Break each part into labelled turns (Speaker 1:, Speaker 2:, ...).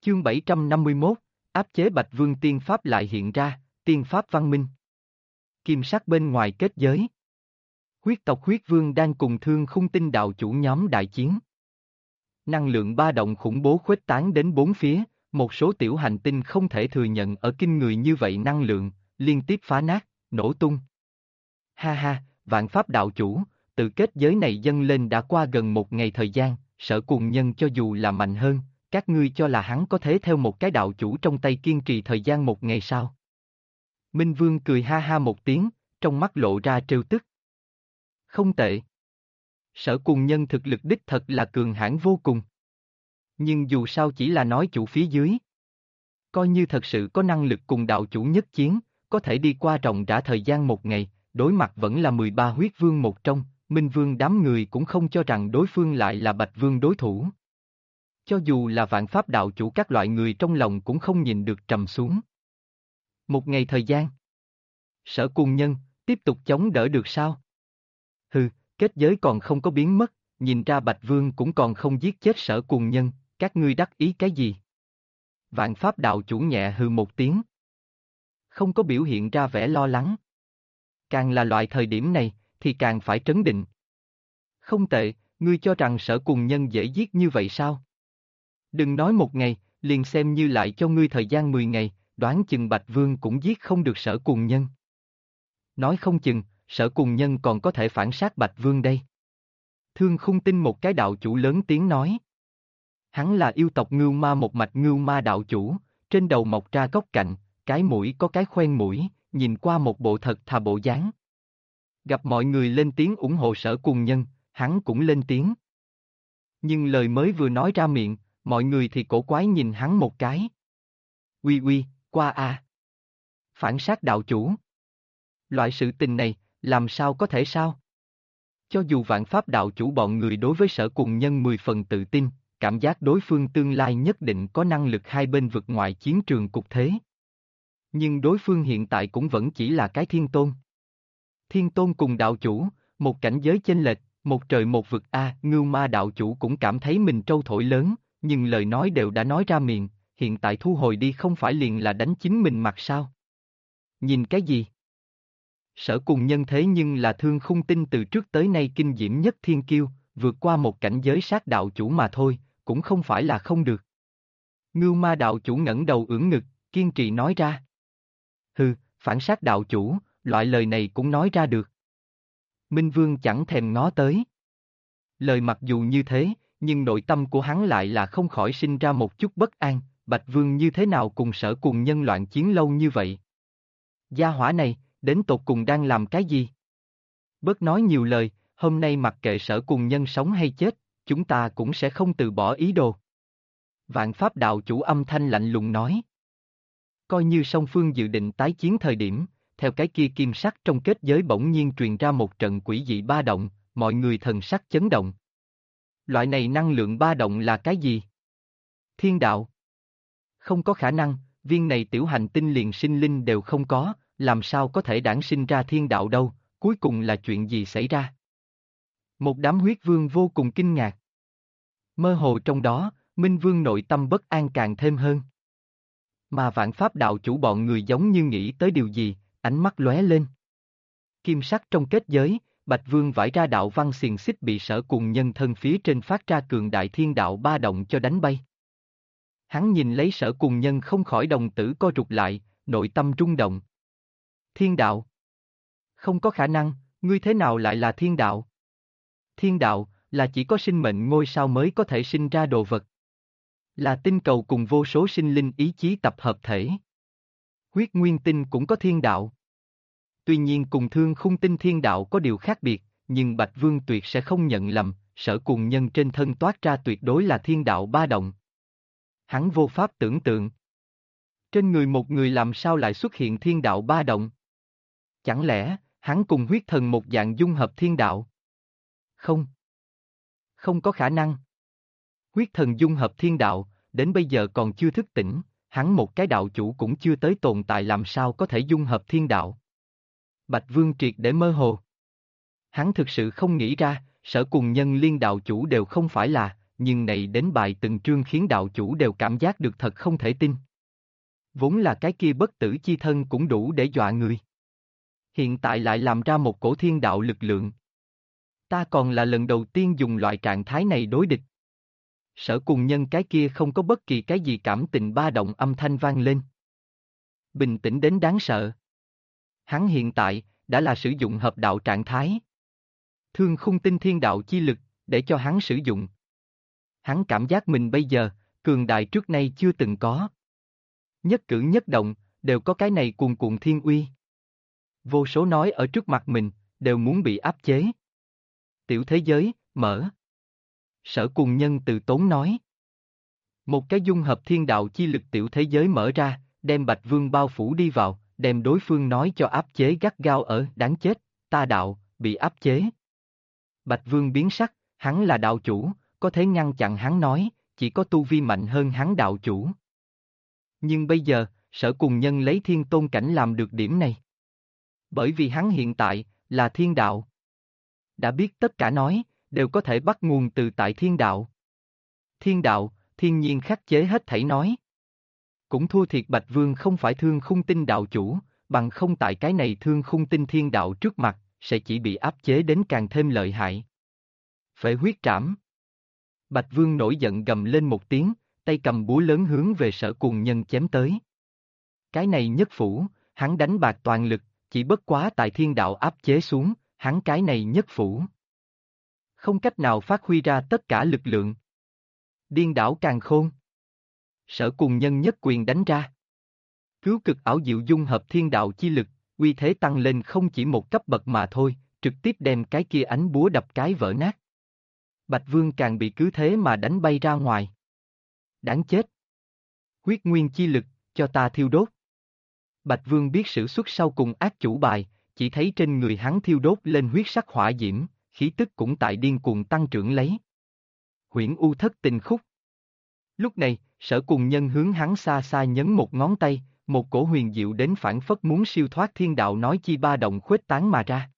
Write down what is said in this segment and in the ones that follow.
Speaker 1: Chương 751, áp chế Bạch Vương tiên pháp lại hiện ra, tiên pháp văn minh. Kim sắc bên ngoài kết giới. Huyết tộc huyết vương đang cùng Thương Khung Tinh đạo chủ nhóm đại chiến. Năng lượng ba động khủng bố khuếch tán đến bốn phía, một số tiểu hành tinh không thể thừa nhận ở kinh người như vậy năng lượng, liên tiếp phá nát, nổ tung. Ha ha, Vạn Pháp đạo chủ, tự kết giới này dâng lên đã qua gần một ngày thời gian, Sở Cuồng Nhân cho dù là mạnh hơn, các ngươi cho là hắn có thể theo một cái đạo chủ trong tay kiên trì thời gian một ngày sao? Minh Vương cười ha ha một tiếng, trong mắt lộ ra trêu tức. Không tệ. Sở Cuồng Nhân thực lực đích thật là cường hãn vô cùng. Nhưng dù sao chỉ là nói chủ phía dưới. Coi như thật sự có năng lực cùng đạo chủ nhất chiến, có thể đi qua ròng rã thời gian một ngày, đối mặt vẫn là 13 huyết vương một trong, Minh Vương đám người cũng không cho rằng đối phương lại là Bạch Vương đối thủ. Cho dù là Vạn Pháp đạo chủ các loại người trong lòng cũng không nhìn được trầm xuống. Một ngày thời gian. Sở Cuồng Nhân, tiếp tục chống đỡ được sao? Hừ, kết giới còn không có biến mất, nhìn ra Bạch Vương cũng còn không giết chết Sở Cuồng Nhân, các ngươi đắc ý cái gì? Vạn Pháp đạo chủ nhẹ hừ một tiếng. Không có biểu hiện ra vẻ lo lắng. Càng là loại thời điểm này, thì càng phải trấn định. Không tệ, ngươi cho rằng Sở Cuồng Nhân dễ giết như vậy sao? Đừng nói một ngày, liền xem như lại cho ngươi thời gian 10 ngày, đoán chừng Bạch Vương cũng giết không được Sở Cuồng Nhân. Nói không chừng, Sở Cuồng Nhân còn có thể phản sát Bạch Vương đây. Thương Khung Tinh một cái đạo chủ lớn tiếng nói. Hắn là yêu tộc Ngưu Ma một mạch Ngưu Ma đạo chủ, trên đầu mọc ra góc cạnh, cái mũi có cái khoen mũi, nhìn qua một bộ thật thà bộ dáng. Gặp mọi người lên tiếng ủng hộ Sở Cuồng Nhân, hắn cũng lên tiếng. Nhưng lời mới vừa nói ra miệng, mọi người thì cổ quái nhìn hắn một cái. Uy, qua a. Phản sát đạo chủ. Loại sự tình này, làm sao có thể sao? Cho dù Vạn Pháp đạo chủ bọn người đối với Sở Cuồng Nhân 10 phần tự tin, cảm giác đối phương tương lai nhất định có năng lực hai bên vượt ngoại chiến trường cục thế. Nhưng đối phương hiện tại cũng vẫn chỉ là cái thiên tôn. Thiên tôn cùng đạo chủ, một cảnh giới chênh lệch, một trời một vực a. Ngưu Ma đạo chủ cũng cảm thấy mình trâu thổi lớn, nhưng lời nói đều đã nói ra miệng, hiện tại thu hồi đi không phải liền là đánh chính mình mặt sao? Nhìn cái gì? Sở Cuồng Nhân thế nhưng là Thương Khung Tinh từ trước tới nay kinh diễm nhất thiên kiêu, vượt qua một cảnh giới sát đạo chủ mà thôi, cũng không phải là không được. Ngưu Ma đạo chủ ngẩng đầu ưỡn ngực, kiên trì nói ra. Hừ, phản sát đạo chủ, loại lời này cũng nói ra được. Minh Vương chẳng thèm ngó tới. Lời mặc dù như thế, nhưng nội tâm của hắn lại là không khỏi sinh ra một chút bất an, Bạch Vương như thế nào cùng Sở Cuồng Nhân loạn chiến lâu như vậy? Gia hỏa này, đến tột cùng đang làm cái gì? Bớt nói nhiều lời, hôm nay mặc kệ Sở Cuồng Nhân sống hay chết, chúng ta cũng sẽ không từ bỏ ý đồ. Vạn Pháp đạo chủ âm thanh lạnh lùng nói. Coi như song phương dự định tái chiến thời điểm, theo cái kia kim sắc trong kết giới bỗng nhiên truyền ra một trận quỷ dị ba động, mọi người thần sắc chấn động. Loại này năng lượng ba động là cái gì? Thiên đạo. Không có khả năng, viên này tiểu hành tinh liền sinh linh đều không có, làm sao có thể đản sinh ra thiên đạo đâu, cuối cùng là chuyện gì xảy ra? Một đám huyết vương vô cùng kinh ngạc. Mơ hồ trong đó, Minh Vương nội tâm bất an càng thêm hơn. Mà Vạn Pháp đạo chủ bọn người giống như nghĩ tới điều gì, ánh mắt lóe lên. Kim sắc trong kết giới, Bạch Vương vải ra đạo văn xiềng xích bị Sở Cuồng Nhân thân phía trên phát ra cường đại thiên đạo ba động cho đánh bay. Hắn nhìn lấy Sở Cuồng Nhân không khỏi đồng tử co rụt lại, nội tâm rung động. Thiên đạo. Không có khả năng, ngươi thế nào lại là thiên đạo? Thiên đạo, là chỉ có sinh mệnh ngôi sao mới có thể sinh ra đồ vật. Là tinh cầu cùng vô số sinh linh ý chí tập hợp thể. Huyết Nguyên Tinh cũng có thiên đạo. Tuy nhiên cùng Thương Khung Tinh thiên đạo có điều khác biệt, nhưng Bạch Vương tuyệt sẽ không nhận lầm, Sở Cuồng Nhân trên thân toát ra tuyệt đối là thiên đạo ba động. Hắn vô pháp tưởng tượng. Trên người một người làm sao lại xuất hiện thiên đạo ba động? Chẳng lẽ, hắn cùng huyết thần một dạng dung hợp thiên đạo? Không. Không có khả năng. Huyết thần dung hợp thiên đạo, đến bây giờ còn chưa thức tỉnh, hắn một cái đạo chủ cũng chưa tới tồn tại làm sao có thể dung hợp thiên đạo. Bạch Vương triệt để mơ hồ. Hắn thực sự không nghĩ ra, Sở Cuồng Nhân liên đạo chủ đều không phải là, nhưng này đến bài từng chương khiến đạo chủ đều cảm giác được thật không thể tin. Vốn là cái kia bất tử chi thân cũng đủ để dọa người. Hiện tại lại làm ra một cổ thiên đạo lực lượng. Ta còn là lần đầu tiên dùng loại trạng thái này đối địch. Sở Cùng Nhân cái kia không có bất kỳ cái gì cảm tình ba động âm thanh vang lên. Bình tĩnh đến đáng sợ. Hắn hiện tại, đã là sử dụng hợp đạo trạng thái. Thương Khung Tinh thiên đạo chi lực, để cho hắn sử dụng. Hắn cảm giác mình bây giờ, cường đại trước nay chưa từng có. Nhất cử nhất động, đều có cái này cuồn cuộn thiên uy. Vô số nói ở trước mặt mình, đều muốn bị áp chế. Tiểu thế giới, mở. Sở Cùng Nhân từ tốn nói. Một cái dung hợp thiên đạo chi lực tiểu thế giới mở ra, đem Bạch Vương bao phủ đi vào, đem đối phương nói cho áp chế gắt gao ở đáng chết, ta đạo, bị áp chế. Bạch Vương biến sắc, hắn là đạo chủ, có thể ngăn chặn hắn nói, chỉ có tu vi mạnh hơn hắn đạo chủ. Nhưng bây giờ, Sở Cùng Nhân lấy thiên tôn cảnh làm được điểm này. Bởi vì hắn hiện tại, là thiên đạo. Đã biết tất cả nói, đều có thể bắt nguồn từ tại thiên đạo. Thiên đạo, thiên nhiên khắc chế hết thảy nói. Cũng thua thiệt Bạch Vương không phải Thương Khung Tinh đạo chủ, bằng không tại cái này Thương Khung Tinh thiên đạo trước mặt, sẽ chỉ bị áp chế đến càng thêm lợi hại. Phệ huyết trảm. Bạch Vương nổi giận gầm lên một tiếng, tay cầm búa lớn hướng về Sở Cùng Nhân chém tới. Cái này nhất phủ, hắn đánh bạc toàn lực, chỉ bất quá tại thiên đạo áp chế xuống, hắn cái này nhất phủ. Không cách nào phát huy ra tất cả lực lượng. Điên đảo càn khôn. Sở Cùng Nhân nhất quyền đánh ra. Cứu cực ảo diệu dung hợp thiên đạo chi lực, uy thế tăng lên không chỉ một cấp bậc mà thôi, trực tiếp đem cái kia ánh búa đập cái vỡ nát. Bạch Vương càng bị cứ thế mà đánh bay ra ngoài. Đáng chết. Huyết nguyên chi lực, cho ta thiêu đốt. Bạch Vương biết sử xuất sau cùng ác chủ bài, chỉ thấy trên người hắn thiêu đốt lên huyết sắc hỏa diễm, khí tức cũng tại điên cuồng tăng trưởng lấy. Huyễn U Thất Tình Khúc. Lúc này, Sở Cùng Nhân hướng hắn xa xa nhấn một ngón tay, một cổ huyền diệu đến phảng phất muốn siêu thoát thiên đạo nói chi ba động khuếch tán mà ra.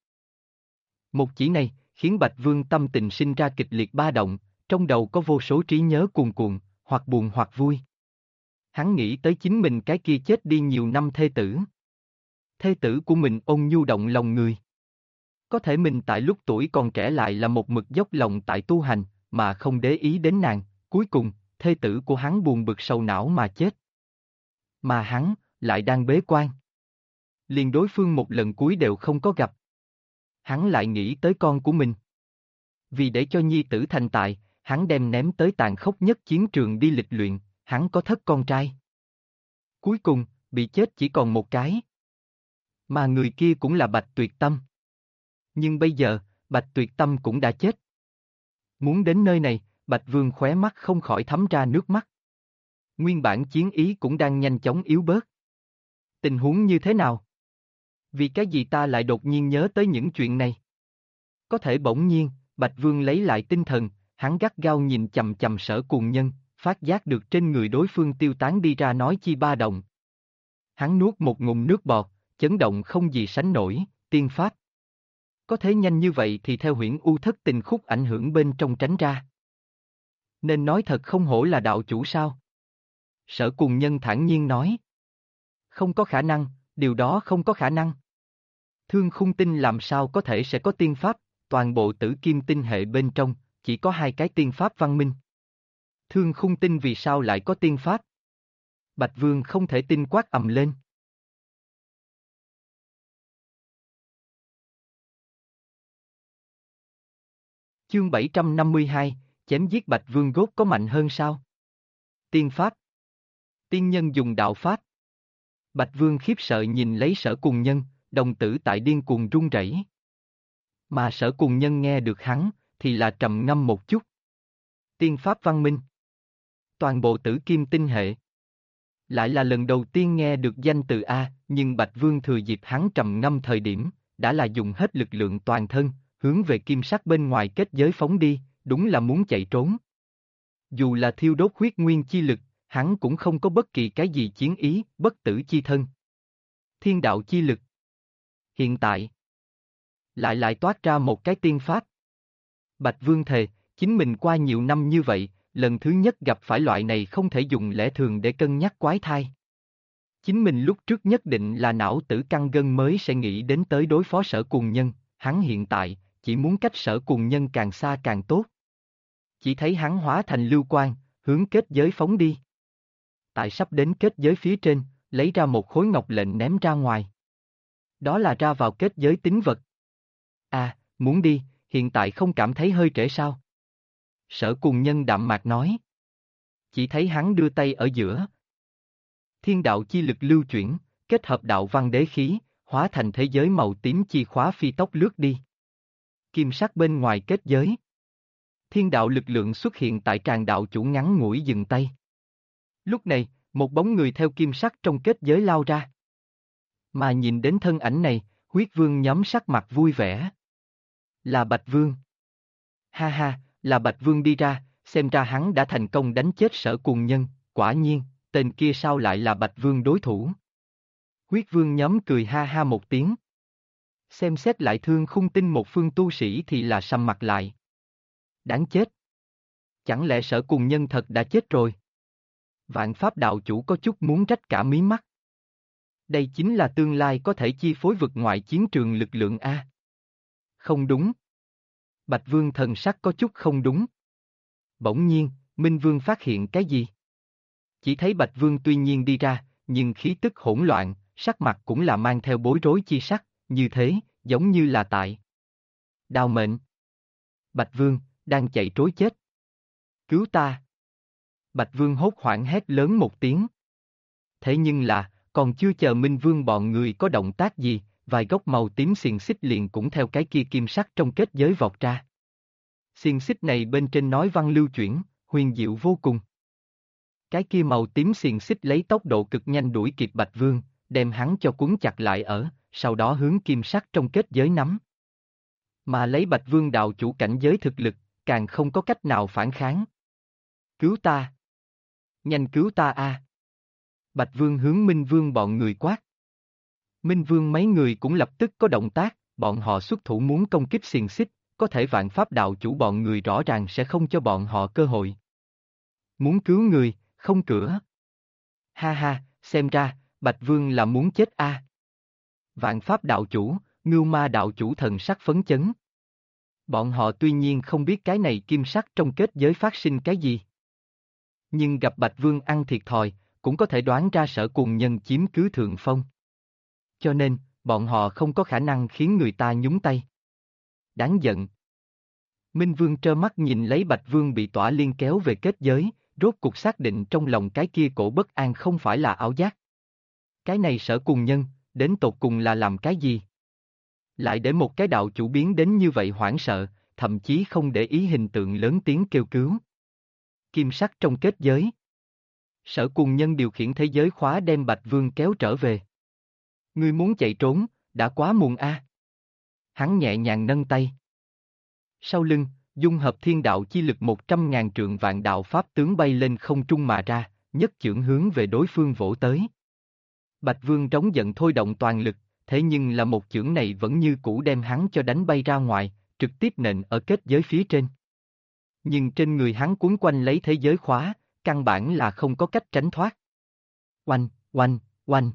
Speaker 1: Một chỉ này, khiến Bạch Vương tâm tình sinh ra kịch liệt ba động, trong đầu có vô số trí nhớ cuồn cuộn, hoặc buồn hoặc vui. Hắn nghĩ tới chính mình cái kia chết đi nhiều năm thê tử. Thê tử của mình ôn nhu động lòng người. Có thể mình tại lúc tuổi còn trẻ lại là một mực dốc lòng tại tu hành, mà không để ý đến nàng, cuối cùng, thê tử của hắn buồn bực sầu não mà chết. Mà hắn, lại đang bế quan. Liền đối phương một lần cuối đều không có gặp. Hắn lại nghĩ tới con của mình. Vì để cho nhi tử thành tài, hắn đem ném tới tàn khốc nhất chiến trường đi lịch luyện, hắn có thất con trai. Cuối cùng, bị chết chỉ còn một cái. Mà người kia cũng là Bạch Tuyệt Tâm. Nhưng bây giờ, Bạch Tuyệt Tâm cũng đã chết. Muốn đến nơi này, Bạch Vương khóe mắt không khỏi thấm ra nước mắt. Nguyên bản chiến ý cũng đang nhanh chóng yếu bớt. Tình huống như thế nào? Vì cái gì ta lại đột nhiên nhớ tới những chuyện này? Có thể bỗng nhiên, Bạch Vương lấy lại tinh thần, hắn gắt gao nhìn chằm chằm Sở Cùng Nhân, phát giác được trên người đối phương tiêu tán đi ra nói chi ba động. Hắn nuốt một ngụm nước bọt, chấn động không gì sánh nổi, tiên pháp. Có thể nhanh như vậy thì theo Huyễn U Thất Tình Khúc ảnh hưởng bên trong tránh ra. Nên nói thật không hổ là đạo chủ sao? Sở Cùng Nhân thản nhiên nói. Không có khả năng, điều đó không có khả năng. Thương Khung Tinh làm sao có thể sẽ có tiên pháp, toàn bộ Tử Kim Tinh hệ bên trong, chỉ có 2 cái tiên pháp văn minh. Thương Khung Tinh vì sao lại có tiên pháp? Bạch Vương không thể tin quát ầm lên. Chương 752, chém giết Bạch Vương Gốt có mạnh hơn sao? Tiên pháp. Tiên nhân dùng đạo pháp. Bạch Vương khiếp sợ nhìn lấy Sở Cùng Nhân, đồng tử tại điên cuồng run rẩy. Mà Sở Cùng Nhân nghe được hắn, thì là trầm ngâm một chút. Tiên pháp văn minh. Toàn bộ Tử Kim Tinh hệ. Lại là lần đầu tiên nghe được danh từ A, nhưng Bạch Vương thừa dịp hắn trầm ngâm thời điểm, đã là dùng hết lực lượng toàn thân, hướng về kim sắc bên ngoài kết giới phóng đi, đúng là muốn chạy trốn. Dù là thiêu đốt huyết nguyên chi lực, hắn cũng không có bất kỳ cái gì chiến ý, bất tử chi thân. Thiên đạo chi lực. Hiện tại, lại toát ra một cái tiên pháp. Bạch Vương thề, Chính mình qua nhiều năm như vậy, lần thứ nhất gặp phải loại này không thể dùng lẽ thường để cân nhắc quái thai. Chính mình lúc trước nhất định là não tử căng gân mới sẽ nghĩ đến tới đối phó Sở Cuồng Nhân, hắn hiện tại, chỉ muốn cách Sở Cuồng Nhân càng xa càng tốt. Chỉ thấy hắn hóa thành lưu quang, hướng kết giới phóng đi. Tại sắp đến kết giới phía trên, lấy ra một khối ngọc lệnh ném ra ngoài. Đó là ra vào kết giới tín vật. À, muốn đi, hiện tại không cảm thấy hơi trễ sao? Sở Cuồng Nhân đạm mạc nói. Chỉ thấy hắn đưa tay ở giữa. Thiên đạo chi lực lưu chuyển, kết hợp đạo văn đế khí, hóa thành thế giới màu tím chi khóa phi tốc lướt đi. Kim sắc bên ngoài kết giới. Thiên đạo lực lượng xuất hiện tại tràng đạo chủ ngắn ngủi dừng tay. Lúc này, một bóng người theo kim sắc trong kết giới lao ra. Mà nhìn đến thân ảnh này, huyết vương nhóm sắc mặt vui vẻ. Là Bạch Vương. Ha ha, là Bạch Vương đi ra, xem ra hắn đã thành công đánh chết Sở Cuồng Nhân, quả nhiên, tên kia sao lại là Bạch Vương đối thủ. Huyết vương nhóm cười ha ha một tiếng. Xem xét lại Thương Khung Tinh một phương tu sĩ thì là sầm mặt lại. Đáng chết. Chẳng lẽ Sở Cuồng Nhân thật đã chết rồi? Vạn Pháp đạo chủ có chút muốn rách cả mí mắt. Đây chính là tương lai có thể chi phối vực ngoại chiến trường lực lượng A. Không đúng. Bạch Vương thần sắc có chút không đúng. Bỗng nhiên, Minh Vương phát hiện cái gì? Chỉ thấy Bạch Vương tuy nhiên đi ra, nhưng khí tức hỗn loạn, sắc mặt cũng là mang theo bối rối chi sắc, như thế, giống như là tại đao mệnh. Bạch Vương, đang chạy trối chết. Cứu ta! Bạch Vương hốt hoảng hét lớn một tiếng. Thế nhưng là, còn chưa chờ Minh Vương bọn người có động tác gì, vài gốc màu tím xiềng xích liền cũng theo cái kia kim sắc trong kết giới vọt ra. Xiềng xích này bên trên nói văn lưu chuyển, huyền diệu vô cùng. Cái kia màu tím xiềng xích lấy tốc độ cực nhanh đuổi kịp Bạch Vương, đem hắn cho cuốn chặt lại ở, sau đó hướng kim sắc trong kết giới nắm. Mà lấy Bạch Vương đạo chủ cảnh giới thực lực, càng không có cách nào phản kháng. Cứu ta! Nhanh cứu ta a! Bạch Vương hướng Minh Vương bọn người quát. Minh Vương mấy người cũng lập tức có động tác, bọn họ xuất thủ muốn công kích xiềng xích, có thể Vạn Pháp đạo chủ bọn người rõ ràng sẽ không cho bọn họ cơ hội. Muốn cứu người, không cửa. Ha ha, xem ra, Bạch Vương là muốn chết a. Vạn Pháp đạo chủ, Ngưu Ma đạo chủ thần sắc phấn chấn. Bọn họ tuy nhiên không biết cái này kim sắc trong kết giới phát sinh cái gì. Nhưng gặp Bạch Vương ăn thiệt thòi, cũng có thể đoán ra Sở Cuồng Nhân chiếm cứ thượng phong. Cho nên, bọn họ không có khả năng khiến người ta nhúng tay. Đáng giận. Minh Vương trơ mắt nhìn lấy Bạch Vương bị Tỏa Liên kéo về kết giới, rốt cuộc xác định trong lòng cái kia cổ bất an không phải là ảo giác. Cái này Sở Cuồng Nhân, đến tột cùng là làm cái gì? Lại để một cái đạo chủ biến đến như vậy hoảng sợ, thậm chí không để ý hình tượng lớn tiếng kêu cứu. Kim sắc trong kết giới. Sở Cuồng Nhân điều khiển thế giới khóa đem Bạch Vương kéo trở về. Ngươi muốn chạy trốn, đã quá muộn a. Hắn nhẹ nhàng nâng tay. Sau lưng, dung hợp thiên đạo chi lực 100.000 trượng vạn đạo pháp tướng bay lên không trung mà ra, nhất chưởng hướng về đối phương vỗ tới. Bạch Vương trống giận thôi động toàn lực, thế nhưng là một chưởng này vẫn như cũ đem hắn cho đánh bay ra ngoài, trực tiếp nện ở kết giới phía trên. Nhưng trên người hắn cuốn quanh lấy thế giới khóa, căn bản là không có cách tránh thoát. Oanh, oanh, oanh.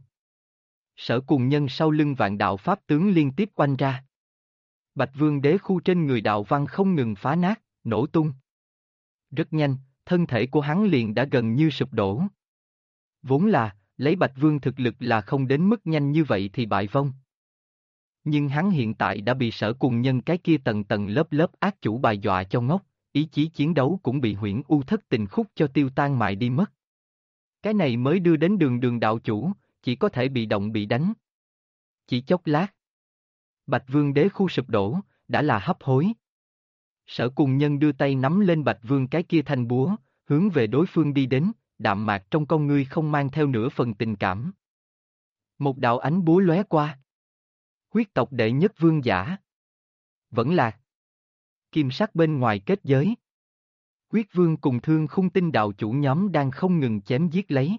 Speaker 1: Sở Cuồng Nhân sau lưng vạn đạo pháp tướng liên tiếp oanh ra. Bạch Vương đế khu trên người đạo văn không ngừng phá nát, nổ tung. Rất nhanh, thân thể của hắn liền đã gần như sụp đổ. Vốn là, lấy Bạch Vương thực lực là không đến mức nhanh như vậy thì bại vong. Nhưng hắn hiện tại đã bị Sở Cuồng Nhân cái kia tầng tầng lớp lớp ác chủ bài dọa cho ngốc, ý chí chiến đấu cũng bị Huyễn U Thất Tình Khúc cho tiêu tan mại đi mất. Cái này mới đưa đến đường đạo chủ, chỉ có thể bị động bị đánh. Chỉ chốc lát. Bạch Vương đế khu sụp đổ, đã là hấp hối. Sở Cuồng Nhân đưa tay nắm lên Bạch Vương cái kia thanh búa, hướng về đối phương đi đến, đạm mạc trong con ngươi không mang theo nửa phần tình cảm. Một đạo ánh búa lóe qua. Huyết tộc đệ nhất vương giả. Vẫn lạc. Kim sắc bên ngoài kết giới. Huyết Vương cùng Thương Khung Tinh đạo chủ nhóm đang không ngừng chém giết lấy.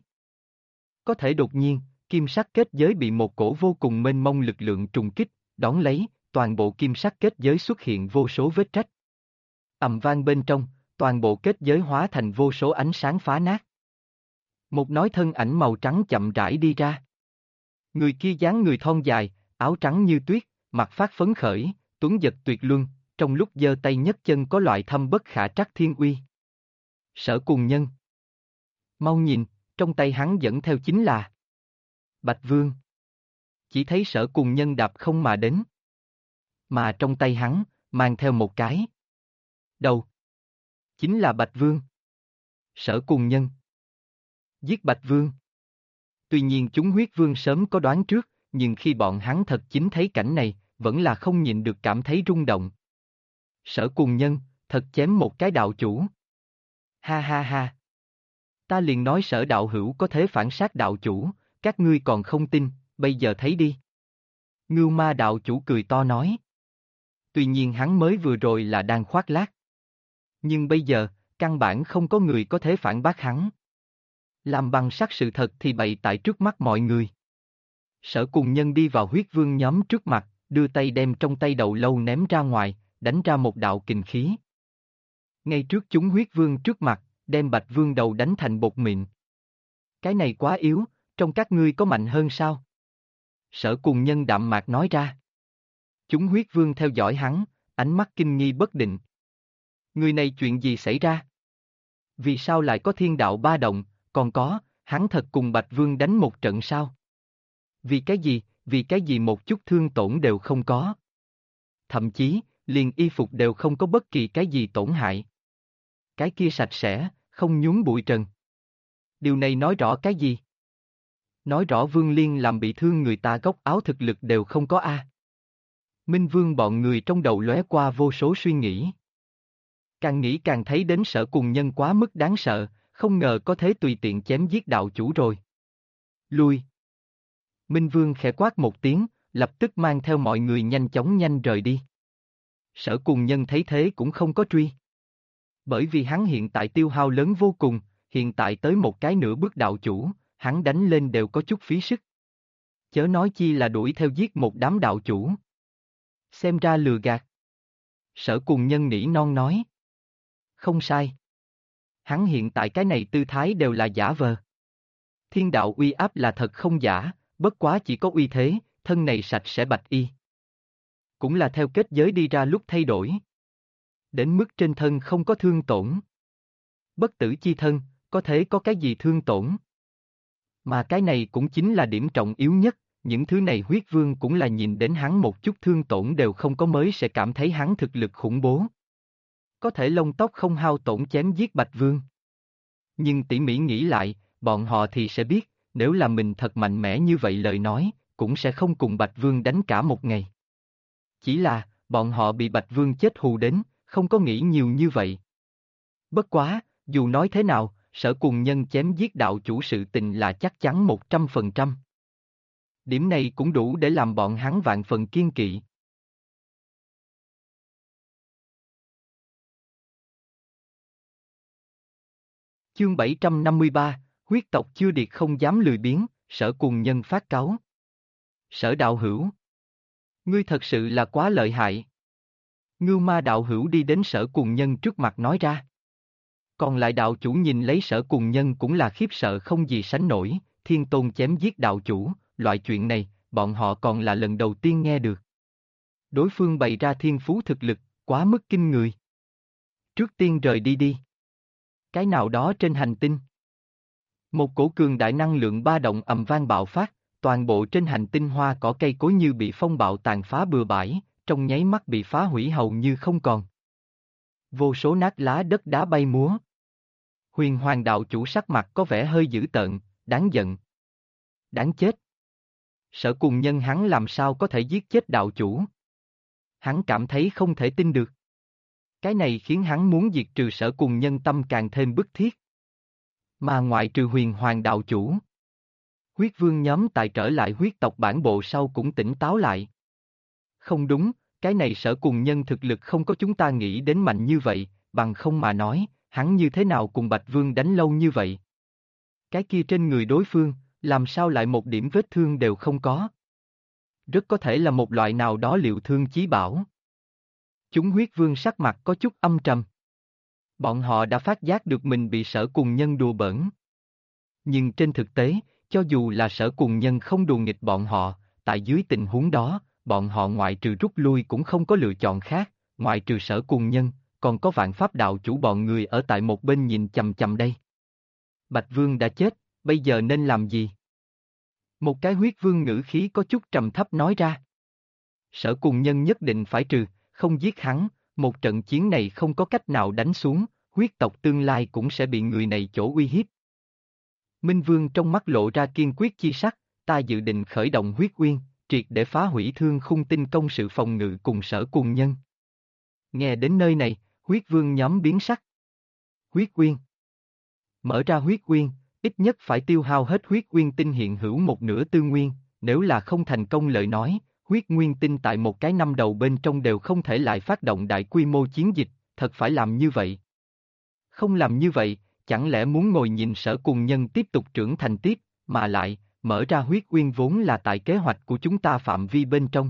Speaker 1: Có thể đột nhiên, kim sắc kết giới bị một cổ vô cùng mênh mông lực lượng trùng kích, đón lấy, toàn bộ kim sắc kết giới xuất hiện vô số vết rách. ầm vang bên trong, toàn bộ kết giới hóa thành vô số ánh sáng phá nát. Một nói thân ảnh màu trắng chậm rãi đi ra. Người kia dáng người thon dài, áo trắng như tuyết, mặt phát phấn khởi, tuấn giật tuyệt luân, trong lúc giơ tay nhấc chân có loại thâm bất khả trắc thiên uy. Sở Cùng Nhân. Mau nhìn, trong tay hắn dẫn theo chính là Bạch Vương. Chỉ thấy Sở Cùng Nhân đạp không mà đến. Mà trong tay hắn, mang theo một cái đầu. Chính là Bạch Vương. Sở Cùng Nhân. Giết Bạch Vương. Tuy nhiên chúng huyết vương sớm có đoán trước, nhưng khi bọn hắn thật chính thấy cảnh này, vẫn là không nhịn được cảm thấy rung động. Sở Cùng Nhân, thật chém một cái đạo chủ. Ha ha ha. Ta liền nói Sở đạo hữu có thể phản sát đạo chủ, các ngươi còn không tin, bây giờ thấy đi. Ngưu Ma đạo chủ cười to nói. Tuy nhiên hắn mới vừa rồi là đang khoác lác. Nhưng bây giờ, căn bản không có người có thể phản bác hắn. Làm bằng sắt sự thật thì bày tại trước mắt mọi người. Sở Cùng Nhân đi vào huyết vương nhóm trước mặt, đưa tay đem trong tay đầu lâu ném ra ngoài, đánh ra một đạo kình khí. Ngay trước chúng huyết vương trước mặt, đem Bạch Vương đầu đánh thành bột mịn. Cái này quá yếu, trong các ngươi có mạnh hơn sao? Sở Cùng Nhân đạm mạc nói ra. Chúng huyết vương theo dõi hắn, ánh mắt kinh nghi bất định. Người này chuyện gì xảy ra? Vì sao lại có thiên đạo ba động, còn có, hắn thật cùng Bạch Vương đánh một trận sao? Vì cái gì một chút thương tổn đều không có? Thậm chí, liền y phục đều không có bất kỳ cái gì tổn hại. Cái kia sạch sẽ, không nhúng bụi trần. Điều này nói rõ cái gì? Nói rõ Vương Liên làm bị thương người ta góc áo thực lực đều không có a. Minh Vương bọn người trong đầu lóe qua vô số suy nghĩ. Càng nghĩ càng thấy đến Sở Cùng Nhân quá mức đáng sợ, không ngờ có thể tùy tiện chém giết đạo chủ rồi. Lui. Minh Vương khẽ quát một tiếng, lập tức mang theo mọi người nhanh chóng rời đi. Sở Cùng Nhân thấy thế cũng không có truy. Bởi vì hắn hiện tại tiêu hao lớn vô cùng, hiện tại tới một cái nửa bước đạo chủ, hắn đánh lên đều có chút phí sức. Chớ nói chi là đuổi theo giết một đám đạo chủ. Xem ra lừa gạt. Sở Cùng Nhân nỉ non nói. Không sai. Hắn hiện tại cái này tư thái đều là giả vờ. Thiên đạo uy áp là thật không giả, bất quá chỉ có uy thế, thân này sạch sẽ bạch y. Cũng là theo kết giới đi ra lúc thay đổi. Đến mức trên thân không có thương tổn. Bất tử chi thân, có thể có cái gì thương tổn. Mà cái này cũng chính là điểm trọng yếu nhất, những thứ này huyết vương cũng là nhìn đến hắn một chút thương tổn đều không có mới sẽ cảm thấy hắn thực lực khủng bố. Có thể lông tóc không hao tổn chém giết Bạch Vương. Nhưng tỉ mỉ nghĩ lại, bọn họ thì sẽ biết, nếu là mình thật mạnh mẽ như vậy lời nói, cũng sẽ không cùng Bạch Vương đánh cả một ngày. Chỉ là, bọn họ bị Bạch Vương chết hù đến, không có nghĩ nhiều như vậy. Bất quá, dù nói thế nào, Sở Cùng Nhân chém giết đạo chủ sự tình là chắc chắn 100%. Điểm này cũng đủ để làm bọn hắn vạn phần kiên kỵ. Chương 753, huyết tộc chưa điệt không dám lười biếng, Sở Cùng Nhân phát cáu. Sở đạo hữu. Ngươi thật sự là quá lợi hại. Ngưu Ma đạo hữu đi đến Sở Cùng Nhân trước mặt nói ra. Còn lại đạo chủ nhìn lấy Sở Cùng Nhân cũng là khiếp sợ không gì sánh nổi, thiên tôn chém giết đạo chủ, loại chuyện này, bọn họ còn là lần đầu tiên nghe được. Đối phương bày ra thiên phú thực lực, quá mức kinh người. Trước tiên rời đi đi. Cái nào đó trên hành tinh. Một cổ cường đại năng lượng ba động ầm vang bạo phát, toàn bộ trên hành tinh hoa cỏ cây cối như bị phong bạo tàn phá bừa bãi, trong nháy mắt bị phá hủy hầu như không còn. Vô số nát lá đất đá bay múa. Huyền Hoàng đạo chủ sắc mặt có vẻ hơi dữ tợn, đáng giận. Đáng chết. Sở Cùng Nhân hắn làm sao có thể giết chết đạo chủ? Hắn cảm thấy không thể tin được. Cái này khiến hắn muốn diệt trừ Sở Cùng Nhân tâm càng thêm bức thiết. Mà ngoại trừ Huyền Hoàng đạo chủ, huyết vương nhóm tại trở lại huyết tộc bản bộ sau cũng tỉnh táo lại. Không đúng, cái này Sở Cùng Nhân thực lực không có chúng ta nghĩ đến mạnh như vậy, bằng không mà nói, hắn như thế nào cùng Bạch Vương đánh lâu như vậy? Cái kia trên người đối phương, làm sao lại một điểm vết thương đều không có? Rất có thể là một loại nào đó liệu thương chí bảo. Chúng huyết vương sắc mặt có chút âm trầm. Bọn họ đã phát giác được mình bị Sở Cùng Nhân đùa bỡn. Nhưng trên thực tế, cho dù là Sở Cùng Nhân không đùa nghịch bọn họ, tại dưới tình huống đó, bọn họ ngoại trừ rút lui cũng không có lựa chọn khác, ngoại trừ Sở Cùng Nhân, còn có Vạn Pháp đạo chủ bọn người ở tại một bên nhìn chằm chằm đây. Bạch Vương đã chết, bây giờ nên làm gì? Một cái huyết vương ngữ khí có chút trầm thấp nói ra. Sở Cùng Nhân nhất định phải trừ, không giết hắn, một trận chiến này không có cách nào đánh xuống, huyết tộc tương lai cũng sẽ bị người này chỗ uy hiếp. Minh Vương trong mắt lộ ra kiên quyết chi sắc, ta dự định khởi động huyết uyên, triệt để phá hủy Thương Khung Tinh công sự phòng ngự cùng Sở Cùng Nhân. Nghe đến nơi này, huyết vương nhóm biến sắc. Huyết uyên. Mở ra huyết uyên, ít nhất phải tiêu hao hết huyết uyên tinh hiện hữu một nửa tư nguyên, nếu là không thành công lời nói, huyết nguyên tinh tại một cái năm đầu bên trong đều không thể lại phát động đại quy mô chiến dịch, thật phải làm như vậy. Không làm như vậy, chẳng lẽ muốn ngồi nhìn Sở Cùng Nhân tiếp tục trưởng thành tiếp, mà lại, mở ra huyết uyên vốn là tại kế hoạch của chúng ta phạm vi bên trong.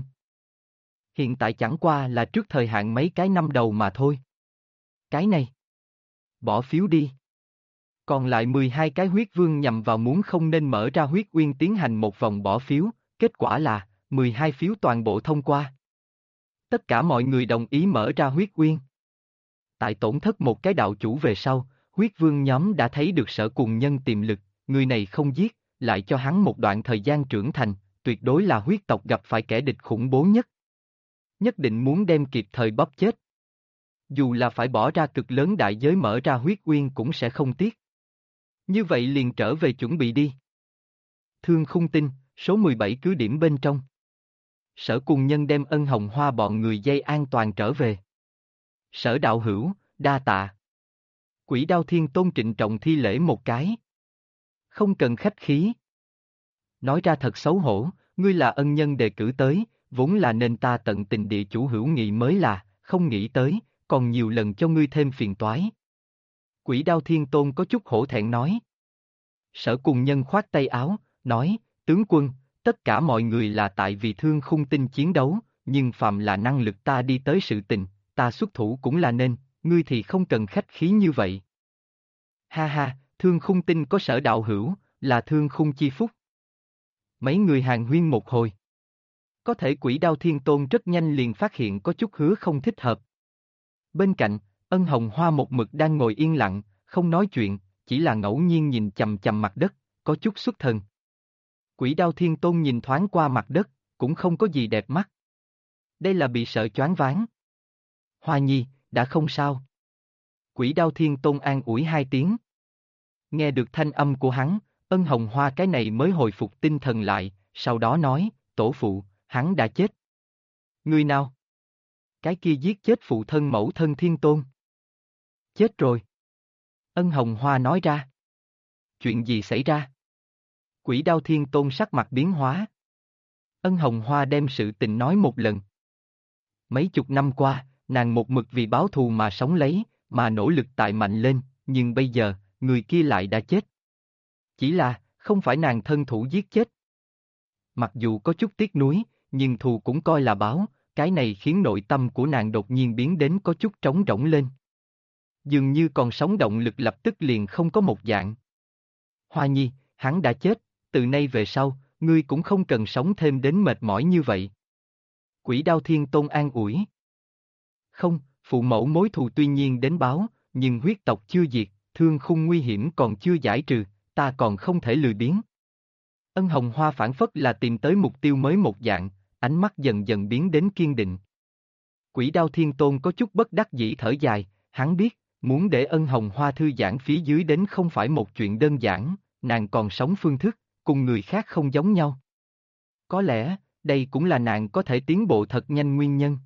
Speaker 1: Hiện tại chẳng qua là trước thời hạn mấy cái năm đầu mà thôi. Cái này. Bỏ phiếu đi. Còn lại 12 cái huyết vương nhằm vào muốn không nên mở ra huyết uyên tiến hành một vòng bỏ phiếu, kết quả là 12 phiếu toàn bộ thông qua. Tất cả mọi người đồng ý mở ra huyết uyên. Tại tổn thất một cái đạo chủ về sau, huyết vương nhóm đã thấy được Sở Cùng Nhân tiềm lực, người này không giết, lại cho hắn một đoạn thời gian trưởng thành, tuyệt đối là huyết tộc gặp phải kẻ địch khủng bố nhất. Nhất định muốn đem kịp thời bóp chết. Dù là phải bỏ ra cực lớn đại giới mở ra huyết uyên cũng sẽ không tiếc. Như vậy liền trở về chuẩn bị đi. Thương Khung Tinh, số 17 cứ điểm bên trong. Sở Cùng Nhân đem Ân Hồng Hoa bọn người dây an toàn trở về. Sở đạo hữu, đa tạ. Quỷ Đao Thiên Tôn trịnh trọng thi lễ một cái. Không cần khách khí. Nói ra thật xấu hổ, ngươi là ân nhân đề cử tới, vốn là nên ta tận tình địa chủ hữu nghị mới là, không nghĩ tới, còn nhiều lần cho ngươi thêm phiền toái. Quỷ Đao Thiên Tôn có chút hổ thẹn nói. Sở Cùng Nhân khoát tay áo, nói, tướng quân, tất cả mọi người là tại vì Thương Khung Tinh chiến đấu, nhưng phàm là năng lực ta đi tới sự tình, ta xuất thủ cũng là nên, ngươi thì không cần khách khí như vậy. Ha ha, Thương Khung Tinh có Sở đạo hữu, là Thương Khung chi phúc. Mấy người hàn huyên một hồi. Có thể Quỷ Đao Thiên Tôn rất nhanh liền phát hiện có chút hứa không thích hợp. Bên cạnh, Ân Hồng Hoa một mực đang ngồi yên lặng, không nói chuyện, chỉ là ngẫu nhiên nhìn chằm chằm mặt đất, có chút xuất thần. Quỷ Đao Thiên Tôn nhìn thoáng qua mặt đất, cũng không có gì đẹp mắt. Đây là bị sợ choáng váng. Hoa Nhi, đã không sao. Quỷ Đao Thiên Tôn an ủi 2 tiếng. Nghe được thanh âm của hắn, Ân Hồng Hoa cái này mới hồi phục tinh thần lại, sau đó nói, tổ phụ, hắn đã chết. Người nào? Cái kia giết chết phụ thân mẫu thân Thiên Tôn. Chết rồi. Ân Hồng Hoa nói ra. Chuyện gì xảy ra? Quỷ Đao Thiên Tôn sắc mặt biến hóa. Ân Hồng Hoa đem sự tình nói một lần. Mấy chục năm qua, nàng một mực vì báo thù mà sống lấy, mà nỗ lực tại mạnh lên, nhưng bây giờ, người kia lại đã chết. Chỉ là, không phải nàng thân thủ giết chết. Mặc dù có chút tiếc nuối, nhưng thù cũng coi là báo, cái này khiến nội tâm của nàng đột nhiên biến đến có chút trống rỗng lên. Dường như còn sống động lực lập tức liền không có một dạng. Hoa Nhi, hắn đã chết, từ nay về sau, ngươi cũng không cần sống thêm đến mệt mỏi như vậy. Quỷ Đao Thiên Tôn an ủi. Không, phụ mẫu mối thù tuy nhiên đến báo, nhưng huyết tộc chưa diệt, Thương Khung nguy hiểm còn chưa giải trừ, ta còn không thể lười biếng. Ân Hồng Hoa phản phất là tìm tới mục tiêu mới một dạng, ánh mắt dần dần biến đến kiên định. Quỷ Đao Thiên Tôn có chút bất đắc dĩ thở dài, hắn biết, muốn để Ân Hồng Hoa thư giãn phía dưới đến không phải một chuyện đơn giản, nàng còn sống phương thức, cùng người khác không giống nhau. Có lẽ, đây cũng là nàng có thể tiến bộ thật nhanh nguyên nhân.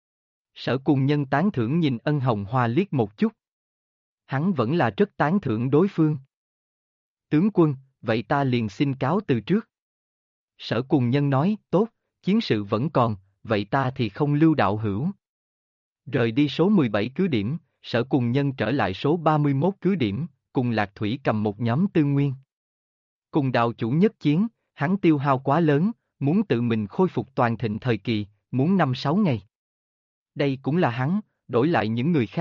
Speaker 1: Sở Cùng Nhân tán thưởng nhìn Ân Hồng Hoa liếc một chút. Hắn vẫn là rất tán thưởng đối phương. Tướng quân, vậy ta liền xin cáo từ trước. Sở Cùng Nhân nói, tốt, chiến sự vẫn còn, vậy ta thì không lưu đạo hữu. Rời đi số 17 cứ điểm, Sở Cùng Nhân trở lại số 31 cứ điểm, cùng Lạc Thủy cầm một nhóm tư nguyên. Cùng đạo chủ nhất chiến, hắn tiêu hao quá lớn, muốn tự mình khôi phục toàn thịnh thời kỳ, muốn 5-6 ngày. Đây cũng là hắn, đổi lại những người khác,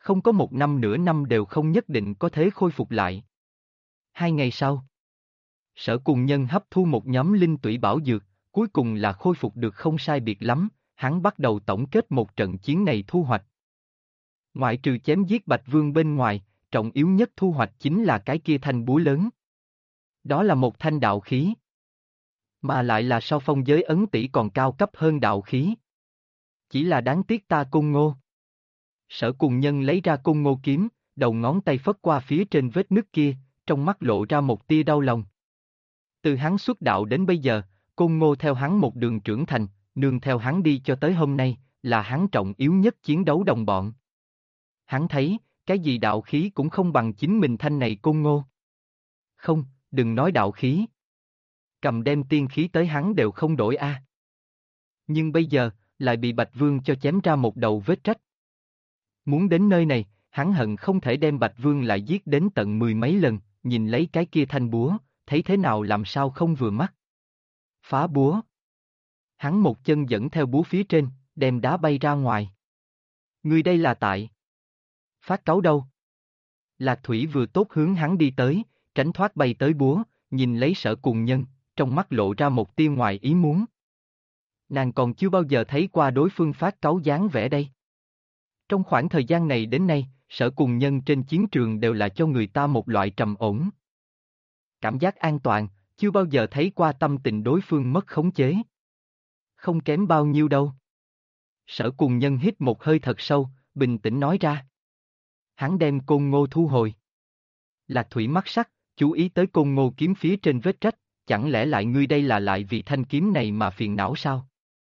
Speaker 1: không có một năm nửa năm đều không nhất định có thể khôi phục lại. 2 ngày sau, Sở Cùng Nhân hấp thu một nhóm linh tủy bảo dược, cuối cùng là khôi phục được không sai biệt lắm, hắn bắt đầu tổng kết một trận chiến này thu hoạch. Ngoại trừ chém giết Bạch Vương bên ngoài, trọng yếu nhất thu hoạch chính là cái kia thanh búa lớn. Đó là một thanh đạo khí. Mà lại là so phong giới ấn tỷ còn cao cấp hơn đạo khí. Chỉ là đáng tiếc ta Côn Ngô. Sở Cùng Nhân lấy ra Côn Ngô kiếm, đầu ngón tay phất qua phía trên vết nứt kia, trong mắt lộ ra một tia đau lòng. Từ hắn xuất đạo đến bây giờ, Côn Ngô theo hắn một đường trưởng thành, nương theo hắn đi cho tới hôm nay, là hắn trọng yếu nhất chiến đấu đồng bọn. Hắn thấy, cái gì đạo khí cũng không bằng chính mình thanh này Côn Ngô. Không, đừng nói đạo khí. Cầm đem tiên khí tới hắn đều không đổi a. Nhưng bây giờ, lại bị Bạch Vương cho chém ra một đầu vết rách. Muốn đến nơi này, hắn hận không thể đem Bạch Vương lại giết đến tận 10 mấy lần, nhìn lấy cái kia thanh búa, thấy thế nào làm sao không vừa mắt. Phá búa. Hắn một chân dẫn theo búa phía trên, đem đá bay ra ngoài. Người đây là tại. Phát cáu đâu? Lạc Thủy vừa tốt hướng hắn đi tới, tránh thoát bay tới búa, nhìn lấy Sở Cùng Nhân, trong mắt lộ ra một tia ngoài ý muốn. Nàng còn chưa bao giờ thấy qua đối phương phát cáu dáng vẻ đây. Trong khoảng thời gian này đến nay, Sở Cùng Nhân trên chiến trường đều là cho người ta một loại trầm ổn. Cảm giác an toàn, chưa bao giờ thấy qua tâm tình đối phương mất khống chế. Không kém bao nhiêu đâu. Sở Cùng Nhân hít một hơi thật sâu, bình tĩnh nói ra. Hắn đem Côn Ngô thu hồi. Lạc Thủy mắt sắc, chú ý tới Côn Ngô kiếm phía trên vết rách, chẳng lẽ lại ngươi đây là lại vì thanh kiếm này mà phiền não sao?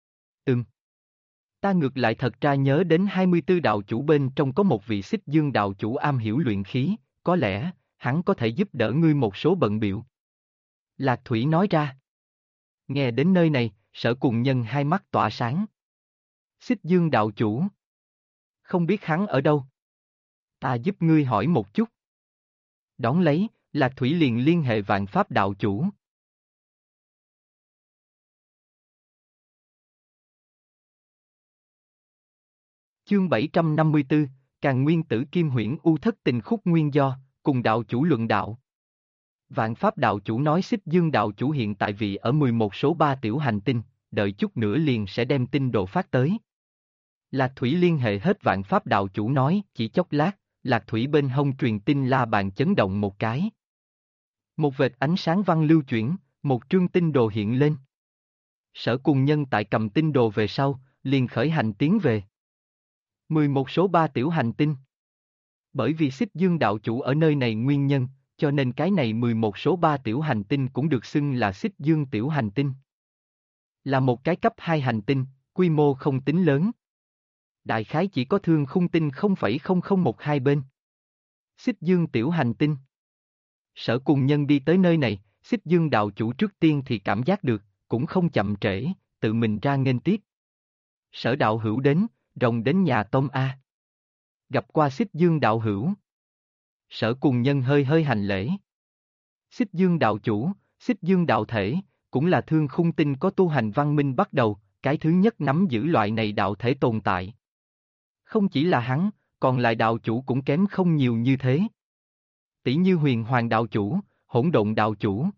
Speaker 1: Ta ngược lại thật ra nhớ đến 24 đạo chủ bên trong có một vị Xích Dương đạo chủ am hiểu luyện khí, có lẽ, hắn có thể giúp đỡ ngươi một số bận biệu. Lạc Thủy nói ra. Nghe đến nơi này, Sở Cùng Nhân hai mắt tỏa sáng. Xích Dương đạo chủ. Không biết hắn ở đâu? Ta giúp ngươi hỏi một chút. Đón lấy, Lạc Thủy liền liên hệ Vạn Pháp đạo chủ. Chương 754, Càn Nguyên Tử Kim Huyễn U Thất Tình Khúc Nguyên Do, cùng đạo chủ luận đạo. Vạn Pháp đạo chủ nói Xích Dương đạo chủ hiện tại vị ở 11 số 3 tiểu hành tinh, đợi chút nữa liền sẽ đem tinh độ phát tới. Lạc Thủy liên hệ hết Vạn Pháp đạo chủ nói, chỉ chốc lát, Lạc Thủy bên hông truyền tin la bàn chấn động một cái. Một vệt ánh sáng văn lưu chuyển, một trương tinh đồ hiện lên. Sở Cùng Nhân tại cầm tinh đồ về sau, liền khởi hành tiến về. 11 số 3 tiểu hành tinh. Bởi vì Xích Dương đạo chủ ở nơi này nguyên nhân, cho nên cái này 11 số 3 tiểu hành tinh cũng được xưng là Xích Dương tiểu hành tinh. Là một cái cấp 2 hành tinh, quy mô không tính lớn. Đại khái chỉ có thương khung tinh 0,0012 bên. Xích Dương tiểu hành tinh. Sở Cùng Nhân đi tới nơi này, Xích Dương đạo chủ trước tiên thì cảm giác được, cũng không chậm trễ, tự mình ra nghênh tiếp. Sở đạo hữu đến, rồng đến nhà tôm A. Gặp qua Xích Dương đạo hữu. Sở Cùng Nhân hơi hơi hành lễ. Xích Dương đạo chủ, Xích Dương đạo thể, cũng là thương khung tinh có tu hành văn minh bắt đầu, cái thứ nhất nắm giữ loại này đạo thể tồn tại. Không chỉ là hắn, còn lại đạo chủ cũng kém không nhiều như thế. Tỷ như Huyền Hoàng đạo chủ, Hỗn Độn đạo chủ.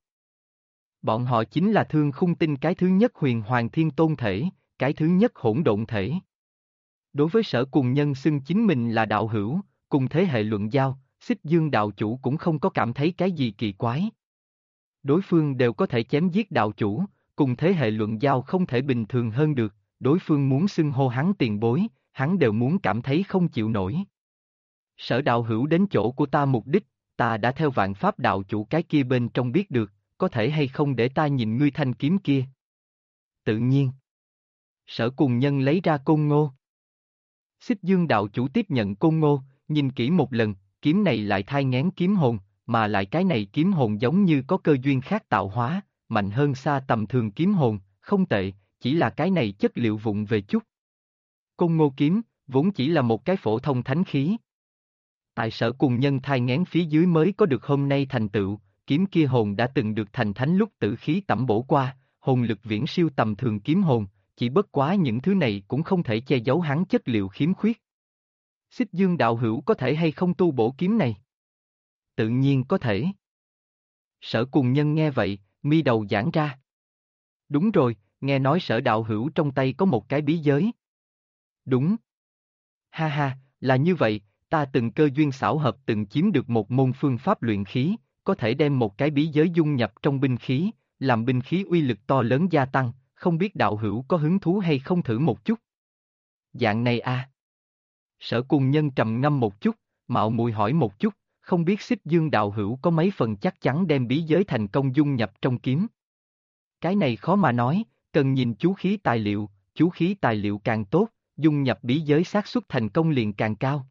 Speaker 1: Bọn họ chính là thương khung tinh cái thứ nhất Huyền Hoàng thiên tôn thể, cái thứ nhất Hỗn Độn thể. Đối với Sở Cùng Nhân xưng chính mình là đạo hữu, cùng thế hệ luận giao, Xích Dương đạo chủ cũng không có cảm thấy cái gì kỳ quái. Đối phương đều có thể chém giết đạo chủ, cùng thế hệ luận giao không thể bình thường hơn được, đối phương muốn xưng hô hắn tiền bối, hắn đều muốn cảm thấy không chịu nổi. Sở đạo hữu đến chỗ của ta mục đích, ta đã theo Vạn Pháp đạo chủ cái kia bên trong biết được, có thể hay không để ta nhìn ngươi thanh kiếm kia? Tự nhiên. Sở Cùng Nhân lấy ra Côn Ngô. Xích Dương đạo chủ tiếp nhận Côn Ngô, nhìn kỹ một lần, kiếm này lại thai nghén kiếm hồn, mà lại cái này kiếm hồn giống như có cơ duyên khác tạo hóa, mạnh hơn xa tầm thường kiếm hồn, không tệ, chỉ là cái này chất liệu vụng về chút. Côn Ngô kiếm, vốn chỉ là một cái phổ thông thánh khí. Tại Sở Cùng Nhân thai nghén phía dưới mới có được hôm nay thành tựu, kiếm kia hồn đã từng được thành thánh lúc tử khí tẩm bổ qua, hồn lực viễn siêu tầm thường kiếm hồn, chỉ bất quá những thứ này cũng không thể che giấu hắn chất liệu khiếm khuyết. Xích Dương đạo hữu có thể hay không tu bổ kiếm này? Tự nhiên có thể. Sở Cùng Nhân nghe vậy, mi đầu giãn ra. Đúng rồi, nghe nói Sở đạo hữu trong tay có một cái bí giới. Đúng. Ha ha, là như vậy, ta từng cơ duyên xảo hợp từng chiếm được một môn phương pháp luyện khí, có thể đem một cái bí giới dung nhập trong binh khí, làm binh khí uy lực to lớn gia tăng, không biết đạo hữu có hứng thú hay không thử một chút. Dạng này à? Sở Cùng Nhân trầm ngâm một chút, mạo muội hỏi một chút, không biết Xích Dương đạo hữu có mấy phần chắc chắn đem bí giới thành công dung nhập trong kiếm. Cái này khó mà nói, cần nhìn chú khí tài liệu càng tốt, dung nhập bí giới xác suất thành công liền càng cao.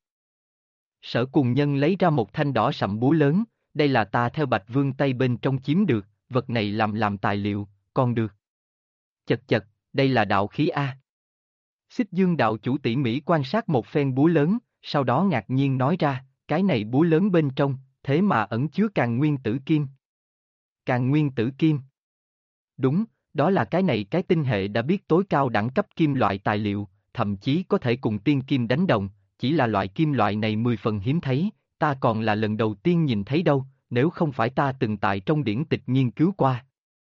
Speaker 1: Sở Cùng Nhân lấy ra một thanh đỏ sậm búa lớn, đây là ta theo Bạch Vương Tây bên trong chiếm được, vật này làm tài liệu, còn được. Chật chật, đây là đạo khí A. Xích Dương đạo chủ tỉ mỉ quan sát một phen búa lớn, sau đó ngạc nhiên nói ra, cái này búa lớn bên trong, thế mà ẩn chứa càn nguyên tử kim. Càn nguyên tử kim. Đúng, đó là cái này cái tinh hệ đã biết tối cao đẳng cấp kim loại tài liệu, thậm chí có thể cùng tiên kim đánh đồng, chỉ là loại kim loại này 10 phần hiếm thấy, ta còn là lần đầu tiên nhìn thấy đâu, nếu không phải ta từng tại trong điển tịch nghiên cứu qua.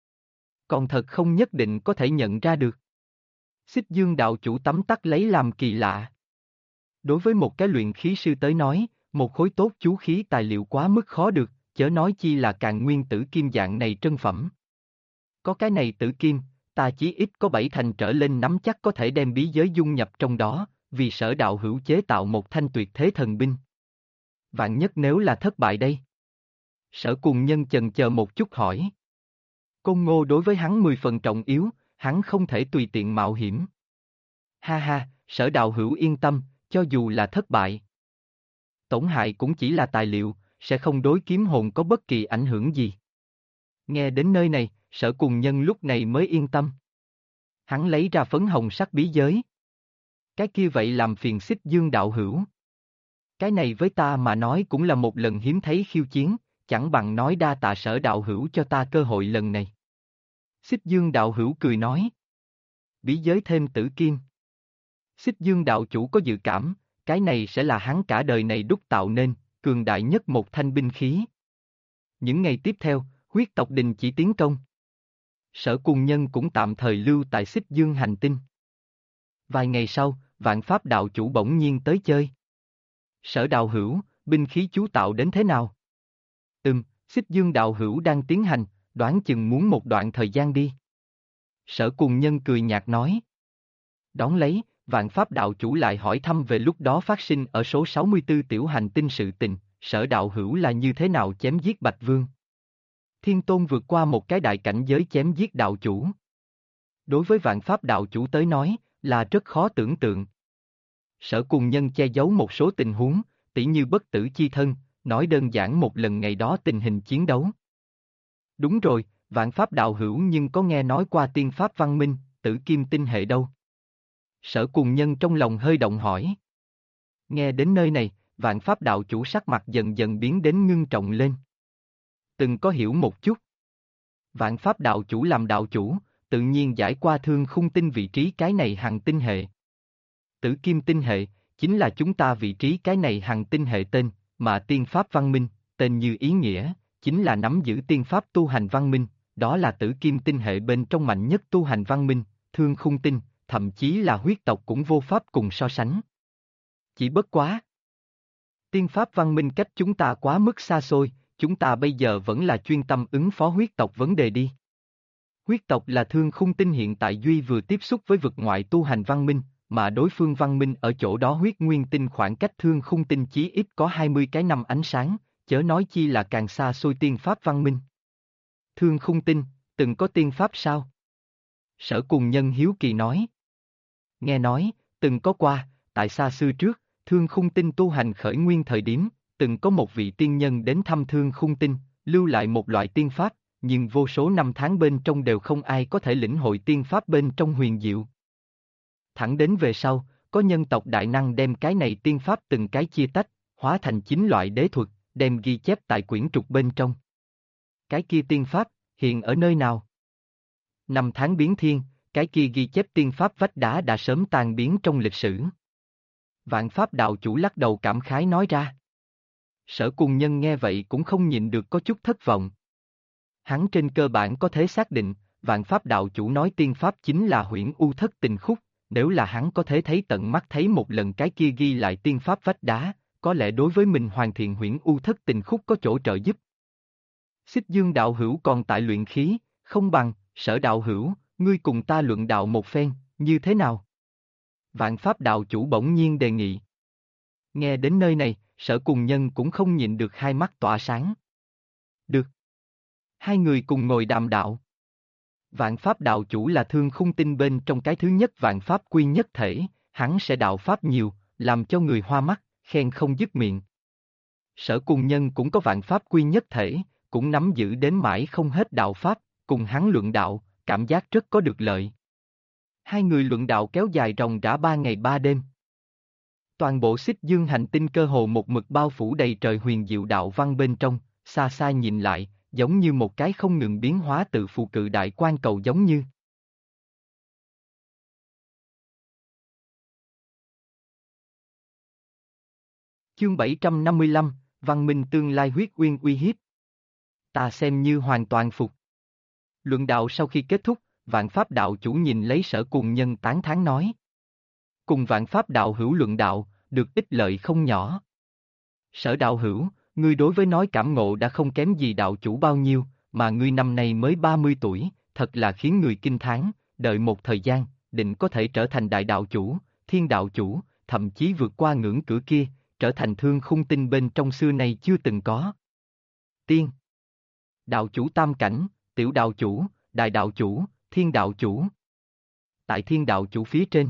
Speaker 1: Còn thật không nhất định có thể nhận ra được. Xích Dương đạo chủ tấm tắc lấy làm kỳ lạ. Đối với một cái luyện khí sư tới nói, một khối tốt chú khí tài liệu quá mức khó được, chớ nói chi là càn nguyên tử kim dạng này trân phẩm. Có cái này tử kim, ta chí ít có 7 thành trở lên nắm chắc có thể đem bí giới dung nhập trong đó, vì Sở đạo hữu chế tạo một thanh tuyệt thế thần binh. Vạn nhất nếu là thất bại đây. Sở Cùng Nhân chần chờ một chút hỏi. Côn Ngô đối với hắn 10 phần trọng yếu, hắn không thể tùy tiện mạo hiểm. Ha ha, Sở đạo hữu yên tâm, cho dù là thất bại. Tổn hại cũng chỉ là tài liệu, sẽ không đối kiếm hồn có bất kỳ ảnh hưởng gì. Nghe đến nơi này, Sở Cùng Nhân lúc này mới yên tâm. Hắn lấy ra phấn hồng sắc bí giới. Cái kia vậy làm phiền Xích Dương đạo hữu. Cái này với ta mà nói cũng là một lần hiếm thấy khiêu chiến, chẳng bằng nói đa tạ Sở đạo hữu cho ta cơ hội lần này. Xích Dương đạo hữu cười nói. Bí giới thêm tử kim. Xích Dương đạo chủ có dự cảm, cái này sẽ là hắn cả đời này đúc tạo nên, cường đại nhất một thanh binh khí. Những ngày tiếp theo, huyết tộc đình chỉ tiến công. Sở Cùng Nhân cũng tạm thời lưu tại Xích Dương hành tinh. Vài ngày sau, Vạn Pháp đạo chủ bỗng nhiên tới chơi. Sở đạo hữu, binh khí chú tạo đến thế nào? Xích Dương đạo hữu đang tiến hành, đoán chừng muốn một đoạn thời gian đi. Sở Cùng Nhân cười nhạt nói. Đón lấy, Vạn Pháp đạo chủ lại hỏi thăm về lúc đó phát sinh ở số 64 tiểu hành tinh sự tình, Sở đạo hữu là như thế nào chém giết Bạch Vương. Thiên Tôn vượt qua một cái đại cảnh giới chém giết đạo chủ. Đối với Vạn Pháp đạo chủ tới nói, là rất khó tưởng tượng. Sở Cùng Nhân che giấu một số tình huống, tỉ như bất tử chi thân, nói đơn giản một lần ngày đó tình hình chiến đấu. Đúng rồi, Vạn Pháp đạo hữu nhưng có nghe nói qua tiên pháp văn minh, tử kim tinh hệ đâu? Sở Cùng Nhân trong lòng hơi động hỏi. Nghe đến nơi này, Vạn Pháp đạo chủ sắc mặt dần dần biến đến ngưng trọng lên. Từng có hiểu một chút. Vạn Pháp đạo chủ làm đạo chủ, tự nhiên giải qua thương khung tinh vị trí cái này hàng tinh hệ. Tử kim tinh hệ, chính là chúng ta vị trí cái này hàng tinh hệ tên, mà tiên pháp văn minh, tên như ý nghĩa, chính là nắm giữ tiên pháp tu hành văn minh, đó là tử kim tinh hệ bên trong mạnh nhất tu hành văn minh, thương khung tinh, thậm chí là huyết tộc cũng vô pháp cùng so sánh. Chỉ bất quá. Tiên pháp văn minh cách chúng ta quá mức xa xôi, chúng ta bây giờ vẫn là chuyên tâm ứng phó huyết tộc vấn đề đi. Huyết tộc là thương khung tinh hiện tại duy vừa tiếp xúc với vực ngoại tu hành văn minh, mà đối phương văn minh ở chỗ đó huyết nguyên tinh khoảng cách thương khung tinh chí ít có 20 cái năm ánh sáng, chớ nói chi là càng xa xôi tiên pháp văn minh. Thương khung tinh, từng có tiên pháp sao? Sở Cùng Nhân hiếu kỳ nói. Nghe nói, từng có qua, tại xa xưa trước, thương khung tinh tu hành khởi nguyên thời điểm, từng có một vị tiên nhân đến thăm thương khung tinh, lưu lại một loại tiên pháp, nhưng vô số năm tháng bên trong đều không ai có thể lĩnh hội tiên pháp bên trong huyền diệu. Thẳng đến về sau, có nhân tộc đại năng đem cái này tiên pháp từng cái chia tách, hóa thành 9 loại đế thuật, đem ghi chép tại quyển trục bên trong. Cái kia tiên pháp, hiện ở nơi nào? Năm tháng biến thiên, cái kia ghi chép tiên pháp vách đá đã sớm tan biến trong lịch sử. Vạn Pháp đạo chủ lắc đầu cảm khái nói ra. Sở Cùng Nhân nghe vậy cũng không nhịn được có chút thất vọng. Hắn trên cơ bản có thể xác định, Vạn Pháp đạo chủ nói tiên pháp chính là Huyễn U Thất Tình Khúc, nếu là hắn có thể thấy tận mắt thấy một lần cái kia ghi lại tiên pháp vách đá, có lẽ đối với mình hoàn thiện Huyễn U Thất Tình Khúc có chỗ trợ giúp. Xích Dương đạo hữu còn tại luyện khí, không bằng, Sở đạo hữu, ngươi cùng ta luận đạo một phen, như thế nào? Vạn Pháp đạo chủ bỗng nhiên đề nghị. Nghe đến nơi này, Sở Cùng Nhân cũng không nhịn được hai mắt tỏa sáng. Được. Hai người cùng ngồi đàm đạo. Vạn Pháp đạo chủ là thương khung tinh bên trong cái thứ nhất vạn Pháp quy nhất thể, hắn sẽ đạo Pháp nhiều, làm cho người hoa mắt, khen không dứt miệng. Sở Cùng Nhân cũng có vạn Pháp quy nhất thể, cũng nắm giữ đến mãi không hết đạo Pháp, cùng hắn luận đạo, cảm giác rất có được lợi. Hai người luận đạo kéo dài ròng rã 3 ngày 3 đêm. Toàn bộ Xích Dương hành tinh cơ hồ một mực bao phủ đầy trời huyền diệu đạo văn bên trong, xa xa nhìn lại, giống như một cái không ngừng biến hóa tự phụ cự đại quan cầu giống như. Chương 755, Văn minh tương lai huyết uyên uy hiếp. Ta xem như hoàn toàn phục. Luận đạo sau khi kết thúc, Vạn Pháp đạo chủ nhìn lấy Sở Cùng Nhân tán thán nói. Cùng Vạn Pháp đạo hữu luận đạo, được ích lợi không nhỏ. Sở đạo hữu, ngươi đối với nói cảm ngộ đã không kém gì đạo chủ bao nhiêu, mà ngươi năm nay mới 30 tuổi, thật là khiến người kinh thán, đợi một thời gian, định có thể trở thành đại đạo chủ, thiên đạo chủ, thậm chí vượt qua ngưỡng cửa kia, trở thành thương khung tinh bên trong xưa nay chưa từng có. Tiên, đạo chủ tam cảnh, tiểu đạo chủ, đại đạo chủ, thiên đạo chủ. Tại thiên đạo chủ phía trên,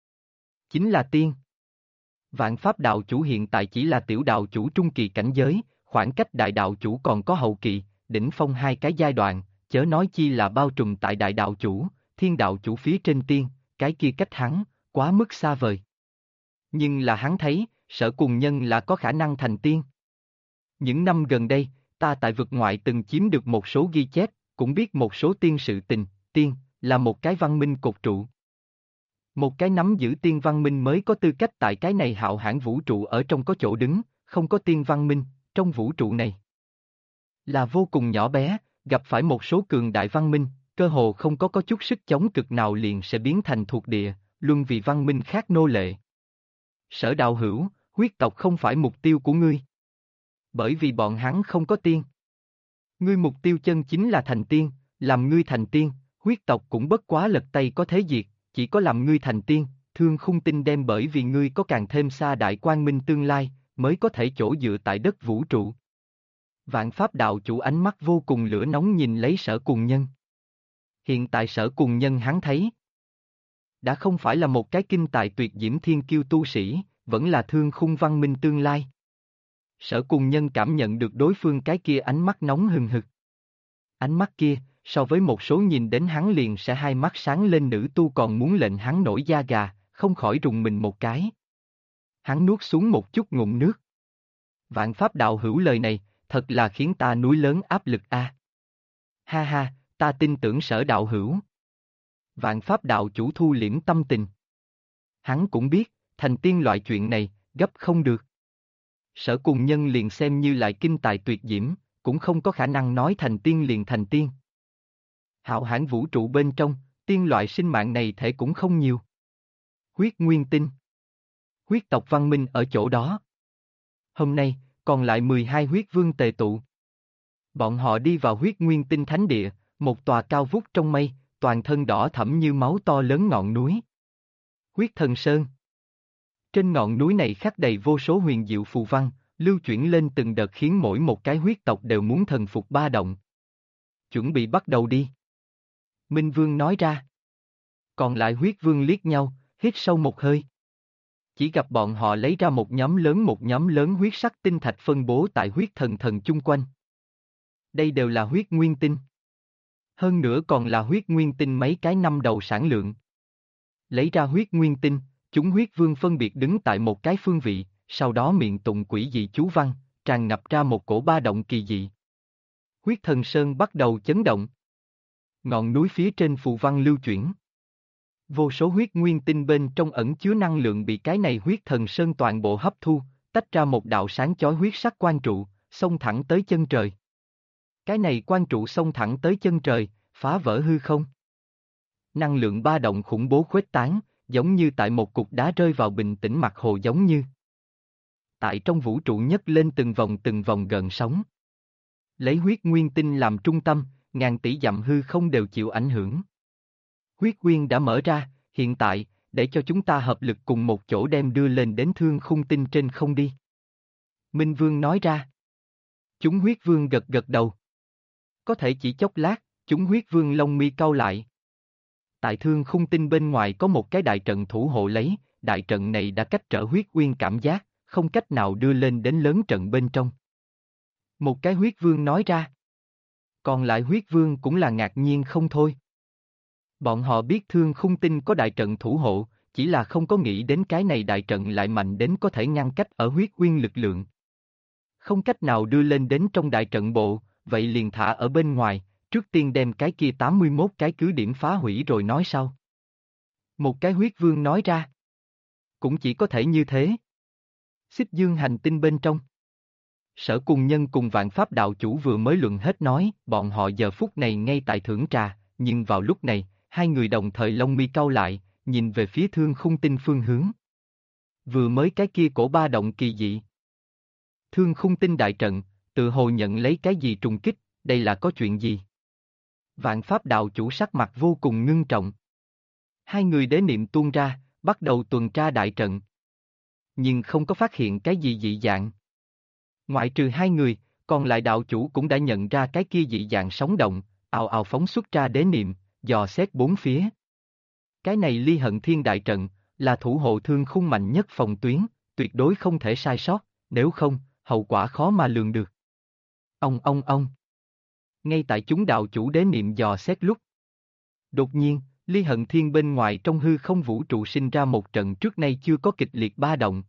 Speaker 1: chính là tiên. Vạn Pháp đạo chủ hiện tại chỉ là tiểu đạo chủ trung kỳ cảnh giới, khoảng cách đại đạo chủ còn có hậu kỳ, đỉnh phong hai cái giai đoạn, chớ nói chi là bao trùm tại đại đạo chủ, thiên đạo chủ phía trên tiên, cái kia cách hắn, quá mức xa vời. Nhưng là hắn thấy, Sở Cùng Nhân là có khả năng thành tiên. Những năm gần đây, ta tại vực ngoại từng chiếm được một số ghi chép, cũng biết một số tiên sự tình, tiên, là một cái văn minh cột trụ. Một cái nắm giữ tiên văn minh mới có tư cách tại cái này hạo hãn vũ trụ ở trong có chỗ đứng, không có tiên văn minh, trong vũ trụ này là vô cùng nhỏ bé, gặp phải một số cường đại văn minh, cơ hồ không có chút sức chống cực nào liền sẽ biến thành thuộc địa, luân vì văn minh khác nô lệ. Sở đạo hữu, huyết tộc không phải mục tiêu của ngươi. Bởi vì bọn hắn không có tiên. Ngươi mục tiêu chân chính là thành tiên, làm ngươi thành tiên, huyết tộc cũng bất quá lật tay có thế diệt, chỉ có làm ngươi thành tiên, thương khung tinh đem bởi vì ngươi có càng thêm xa đại quang minh tương lai, mới có thể chỗ dựa tại đất vũ trụ. Vạn Pháp đạo chủ ánh mắt vô cùng lửa nóng nhìn lấy Sở Cùng Nhân. Hiện tại Sở Cùng Nhân hắn thấy, đã không phải là một cái kinh tài tuyệt diễm thiên kiêu tu sĩ, vẫn là thương khung văn minh tương lai. Sở Cùng Nhân cảm nhận được đối phương cái kia ánh mắt nóng hừng hực. Ánh mắt kia, so với một số nhìn đến hắn liền sẽ hai mắt sáng lên nữ tu còn muốn lệnh hắn nổi da gà, không khỏi rùng mình một cái. Hắn nuốt xuống một chút ngụm nước. Vạn Pháp đạo hữu lời này, thật là khiến ta núi lớn áp lực a. Ha ha, ta tin tưởng Sở đạo hữu. Vạn Pháp đạo chủ thu liễm tâm tình. Hắn cũng biết, thành tiên loại chuyện này, gấp không được. Sở Cùng Nhân liền xem như lại kinh tài tuyệt diễm, cũng không có khả năng nói thành tiên liền thành tiên. Hạo hãn vũ trụ bên trong, tiên loại sinh mạng này thể cũng không nhiều. Huyết nguyên tinh. Huyết tộc văn minh ở chỗ đó. Hôm nay, còn lại 12 huyết vương tề tụ. Bọn họ đi vào huyết nguyên tinh thánh địa, một tòa cao vút trong mây, toàn thân đỏ thẫm như máu to lớn ngọn núi. Huyết Thần Sơn. Trên ngọn núi này khắc đầy vô số huyền diệu phù văn, lưu chuyển lên từng đợt khiến mỗi một cái huyết tộc đều muốn thần phục ba động. Chuẩn bị bắt đầu đi. Minh Vương nói ra. Còn lại huyết vương liếc nhau, hít sâu một hơi. Chỉ gặp bọn họ lấy ra một nhóm lớn huyết sắc tinh thạch phân bố tại huyết thần thần chung quanh. Đây đều là huyết nguyên tinh. Hơn nữa còn là huyết nguyên tinh mấy cái năm đầu sản lượng. Lấy ra huyết nguyên tinh, chúng huyết vương phân biệt đứng tại một cái phương vị, sau đó miệng tụng quỷ dị chú văn, tràn ngập ra một cổ ba động kỳ dị. Huyết Thần Sơn bắt đầu chấn động. Ngọn núi phía trên phù văn lưu chuyển. Vô số huyết nguyên tinh bên trong ẩn chứa năng lượng bị cái này huyết thần sơn toàn bộ hấp thu, tách ra một đạo sáng chói huyết sắc quang trụ, xông thẳng tới chân trời. Cái này quang trụ xông thẳng tới chân trời, phá vỡ hư không. Năng lượng ba động khủng bố khuếch tán, giống như tại một cục đá rơi vào bình tĩnh mặt hồ giống như. Tại trong vũ trụ nhấc lên từng vòng gợn sóng. Lấy huyết nguyên tinh làm trung tâm, ngàn tỷ dặm hư không đều chịu ảnh hưởng. Huyết nguyên đã mở ra, hiện tại, để cho chúng ta hợp lực cùng một chỗ đem đưa lên đến thương khung tinh trên không đi. Minh Vương nói ra. Chúng huyết vương gật gật đầu. Có thể chỉ chốc lát, chúng huyết vương lông mi cau lại. Tại thương khung tinh bên ngoài có một cái đại trận thủ hộ lấy, đại trận này đã cách trở huyết uyên cảm giác, không cách nào đưa lên đến lớn trận bên trong. Một cái huyết vương nói ra. Còn lại huyết vương cũng là ngạc nhiên không thôi. Bọn họ biết thương khung tinh có đại trận thủ hộ, chỉ là không có nghĩ đến cái này đại trận lại mạnh đến có thể ngăn cách ở huyết uyên lực lượng. Không cách nào đưa lên đến trong đại trận bộ, vậy liền thả ở bên ngoài, trước tiên đem cái kia 81 cái cứ điểm phá hủy rồi nói sau. Một cái huyết vương nói ra. Cũng chỉ có thể như thế. Xích Dương hành tinh bên trong. Sở Cùng Nhân cùng Vạn Pháp đạo chủ vừa mới luận hết nói, bọn họ giờ phút này ngay tại thưởng trà, nhưng vào lúc này, hai người đồng thời lông mi cau lại, nhìn về phía thương khung tinh phương hướng. Vừa mới cái kia cổ ba động kỳ dị. Thương khung tinh đại trận, tự hồ nhận lấy cái gì trùng kích, đây là có chuyện gì? Vạn Pháp đạo chủ sắc mặt vô cùng ngưng trọng. Hai người đế niệm tuôn ra, bắt đầu tuần tra đại trận. Nhưng không có phát hiện cái gì dị dạng. Ngoại trừ hai người, còn lại đạo chủ cũng đã nhận ra cái kia dị dạng sóng động, ào ào phóng xuất ra đế niệm, dò xét bốn phía. Cái này Ly Hận Thiên đại trận, là thủ hộ thương khung mạnh nhất phòng tuyến, tuyệt đối không thể sai sót, nếu không, hậu quả khó mà lường được. Ông. Ngay tại chúng đạo chủ đế niệm dò xét lúc. Đột nhiên, Ly Hận Thiên bên ngoài trong hư không vũ trụ sinh ra một trận trước nay chưa có kịch liệt ba động.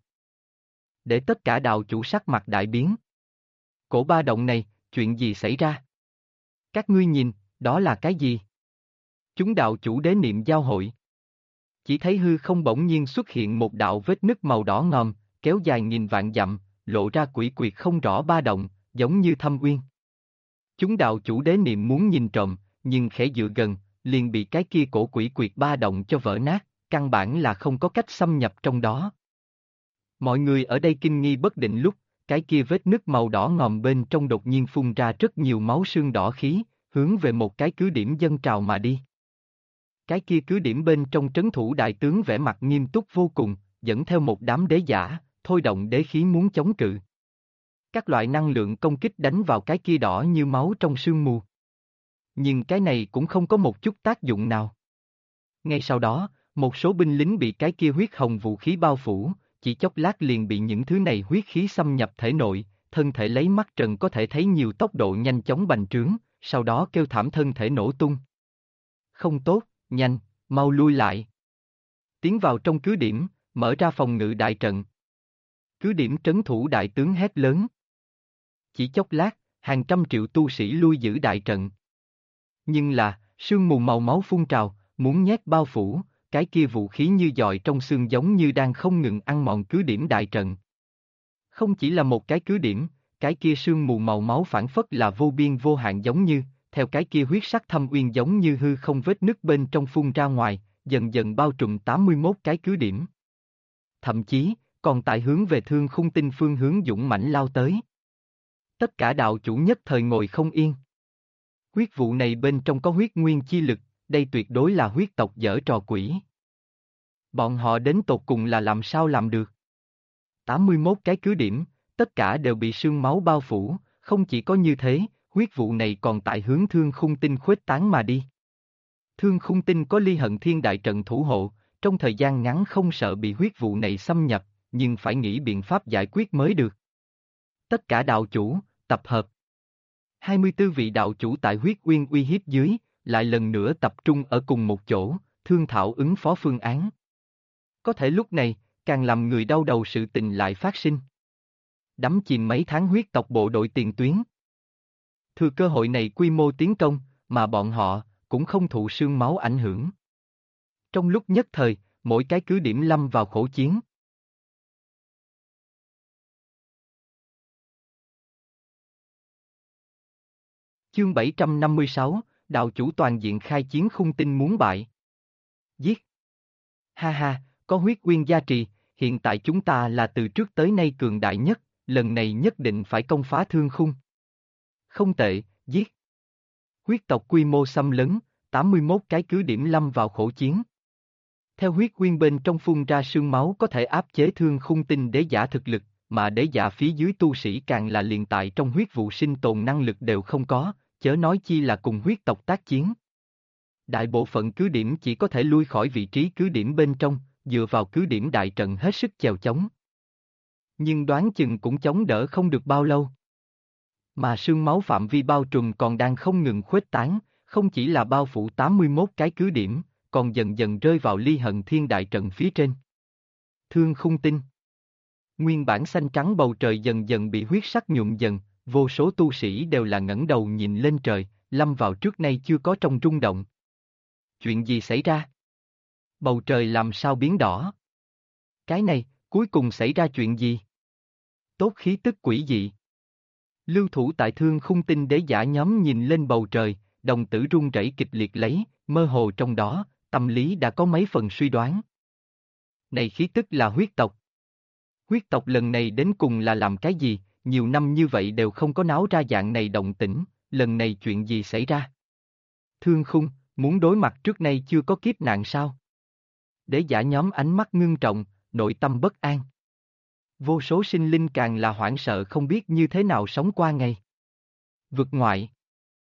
Speaker 1: Để tất cả đạo chủ sắc mặt đại biến. Cổ ba động này, chuyện gì xảy ra? Các ngươi nhìn, đó là cái gì? Chúng đạo chủ đế niệm giao hội. Chỉ thấy hư không bỗng nhiên xuất hiện một đạo vết nứt màu đỏ ngòm, kéo dài nghìn vạn dặm, lộ ra quỷ quyệt không rõ ba động, giống như thâm uyên. Chúng đạo chủ đế niệm muốn nhìn trộm, nhưng khẽ dựa gần, liền bị cái kia cổ quỷ quyệt ba động cho vỡ nát, căn bản là không có cách xâm nhập trong đó. Mọi người ở đây kinh nghi bất định lúc, cái kia vết nứt màu đỏ ngòm bên trong đột nhiên phun ra rất nhiều máu sương đỏ khí, hướng về một cái cứ điểm dâng trào mà đi. Cái kia cứ điểm bên trong trấn thủ đại tướng vẻ mặt nghiêm túc vô cùng, dẫn theo một đám đế giả, thôi động đế khí muốn chống cự. Các loại năng lượng công kích đánh vào cái kia đỏ như máu trong sương mù. Nhưng cái này cũng không có một chút tác dụng nào. Ngay sau đó, một số binh lính bị cái kia huyết hồng vũ khí bao phủ, chỉ chốc lát liền bị những thứ này huyết khí xâm nhập thể nội, thân thể lấy mắt trần có thể thấy nhiều tốc độ nhanh chóng bành trướng, sau đó kêu thảm thân thể nổ tung. Không tốt, nhanh, mau lui lại. Tiến vào trong cứ điểm, mở ra phòng ngự đại trận. Cứ điểm trấn thủ đại tướng hét lớn. Chỉ chốc lát, hàng trăm triệu tu sĩ lui giữ đại trận. Nhưng là, sương mù màu máu phun trào, muốn nhét bao phủ, cái kia vũ khí như dòi trong xương giống như đang không ngừng ăn mòn cứ điểm đại trận. Không chỉ là một cái cứ điểm, cái kia sương mù màu máu phản phất là vô biên vô hạn giống như, theo cái kia huyết sắc thâm uyên giống như hư không vết nứt bên trong phun ra ngoài, dần dần bao trùm 81 cái cứ điểm. Thậm chí, còn tại hướng về thương khung tinh phương hướng dũng mãnh lao tới. Tất cả đạo chủ nhất thời ngồi không yên. Huyết vụ này bên trong có huyết nguyên chi lực, đây tuyệt đối là huyết tộc giở trò quỷ. Bọn họ đến tột cùng là làm sao làm được? 81 cái cứ điểm, tất cả đều bị sương máu bao phủ, không chỉ có như thế, huyết vụ này còn tại hướng thương khung tinh khuếch tán mà đi. Thương khung tinh có Ly Hận Thiên đại trận thủ hộ, trong thời gian ngắn không sợ bị huyết vụ này xâm nhập, nhưng phải nghĩ biện pháp giải quyết mới được. Tất cả đạo chủ, tập hợp. 24 vị đạo chủ tại huyết uyên uy hiếp dưới, lại lần nữa tập trung ở cùng một chỗ, thương thảo ứng phó phương án. Có thể lúc này, càng làm người đau đầu sự tình lại phát sinh. Đắm chìm mấy tháng huyết tộc bộ đội tiền tuyến. Thừa cơ hội này quy mô tiến công, mà bọn họ cũng không thụ sương máu ảnh hưởng. Trong lúc nhất thời, mỗi cái cứ điểm lâm vào khổ chiến. Chương 756, đạo chủ toàn diện khai chiến khung tinh muốn bại. Giết. Ha ha, có huyết quyên gia trì, hiện tại chúng ta là từ trước tới nay cường đại nhất, lần này nhất định phải công phá thương khung. Không tệ, giết. Huyết tộc quy mô xâm lấn, 81 cái cứ điểm lâm vào khổ chiến. Theo huyết quyên bên trong phun ra sương máu có thể áp chế thương khung tinh đế giả thực lực, mà đế giả phía dưới tu sĩ càng là liền tại trong huyết vụ sinh tồn năng lực đều không có, chớ nói chi là cùng huyết tộc tác chiến. Đại bộ phận cứ điểm chỉ có thể lui khỏi vị trí cứ điểm bên trong, dựa vào cứ điểm đại trận hết sức chèo chống. Nhưng đoán chừng cũng chống đỡ không được bao lâu. Mà sương máu phạm vi bao trùm còn đang không ngừng khuếch tán, không chỉ là bao phủ 81 cái cứ điểm, còn dần dần rơi vào ly hận thiên đại trận phía trên. Thương khung tinh. Nguyên bản xanh trắng bầu trời dần dần bị huyết sắc nhuộm dần, vô số tu sĩ đều là ngẩng đầu nhìn lên trời, lâm vào trước nay chưa có trong rung động. Chuyện gì xảy ra? Bầu trời làm sao biến đỏ? Cái này, cuối cùng xảy ra chuyện gì? Tốt khí tức quỷ dị. Lưu thủ tại thương khung tinh đế giả nhóm nhìn lên bầu trời, đồng tử run rẩy kịch liệt lấy, mơ hồ trong đó, tâm lý đã có mấy phần suy đoán. Này khí tức là huyết tộc. Huyết tộc lần này đến cùng là làm cái gì, nhiều năm như vậy đều không có náo ra dạng này động tĩnh, lần này chuyện gì xảy ra? Thương khung, muốn đối mặt trước nay chưa có kiếp nạn sao? Đế giả nhóm ánh mắt ngưng trọng, nội tâm bất an. Vô số sinh linh càng là hoảng sợ không biết như thế nào sống qua ngày. Vực ngoại.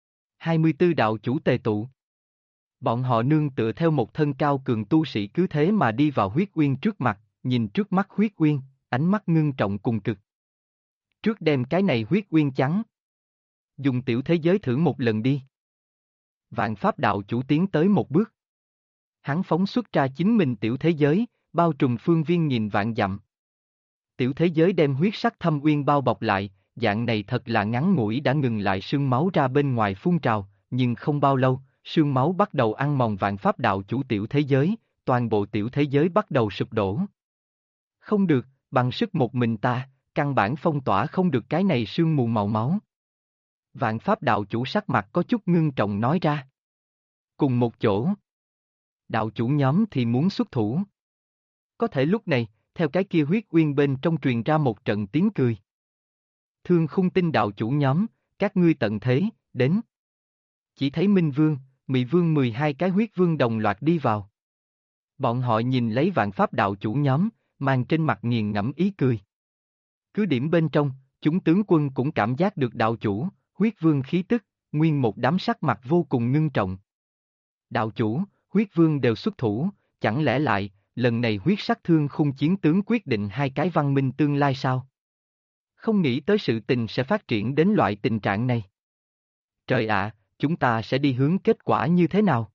Speaker 1: 24 đạo chủ tề tụ. Bọn họ nương tựa theo một thân cao cường tu sĩ cứ thế mà đi vào huyết uyên trước mặt, nhìn trước mắt huyết uyên, ánh mắt ngưng trọng cùng cực. Trước đem cái này huyết uyên trắng. Dùng tiểu thế giới thử một lần đi. Vạn pháp đạo chủ tiến tới một bước. Hắn phóng xuất ra chính mình tiểu thế giới, bao trùm phương viên nghìn vạn dặm. Tiểu thế giới đem huyết sắc thâm uyên bao bọc lại, dạng này thật là ngắn ngủi đã ngừng lại sương máu ra bên ngoài phun trào, nhưng không bao lâu, sương máu bắt đầu ăn mòn vạn pháp đạo chủ tiểu thế giới, toàn bộ tiểu thế giới bắt đầu sụp đổ. Không được, bằng sức một mình ta, căn bản phong tỏa không được cái này sương mù màu máu. Vạn pháp đạo chủ sắc mặt có chút ngưng trọng nói ra. Cùng một chỗ. Đạo chủ nhóm thì muốn xuất thủ. Có thể lúc này, theo cái kia huyết uyên bên trong truyền ra một trận tiếng cười. Thương khung tinh đạo chủ nhóm, các ngươi tận thế, đến. Chỉ thấy Minh Vương, Mị Vương 12 cái huyết vương đồng loạt đi vào. Bọn họ nhìn lấy vạn pháp đạo chủ nhóm, mang trên mặt nghiền ngẫm ý cười. Cứ điểm bên trong, chúng tướng quân cũng cảm giác được đạo chủ, huyết vương khí tức, nguyên một đám sắc mặt vô cùng ngưng trọng. Đạo chủ, huyết vương đều xuất thủ, chẳng lẽ lại, lần này huyết sắc thương khung chiến tướng quyết định hai cái văn minh tương lai sao? Không nghĩ tới sự tình sẽ phát triển đến loại tình trạng này. Trời ạ, chúng ta sẽ đi hướng kết quả như thế nào?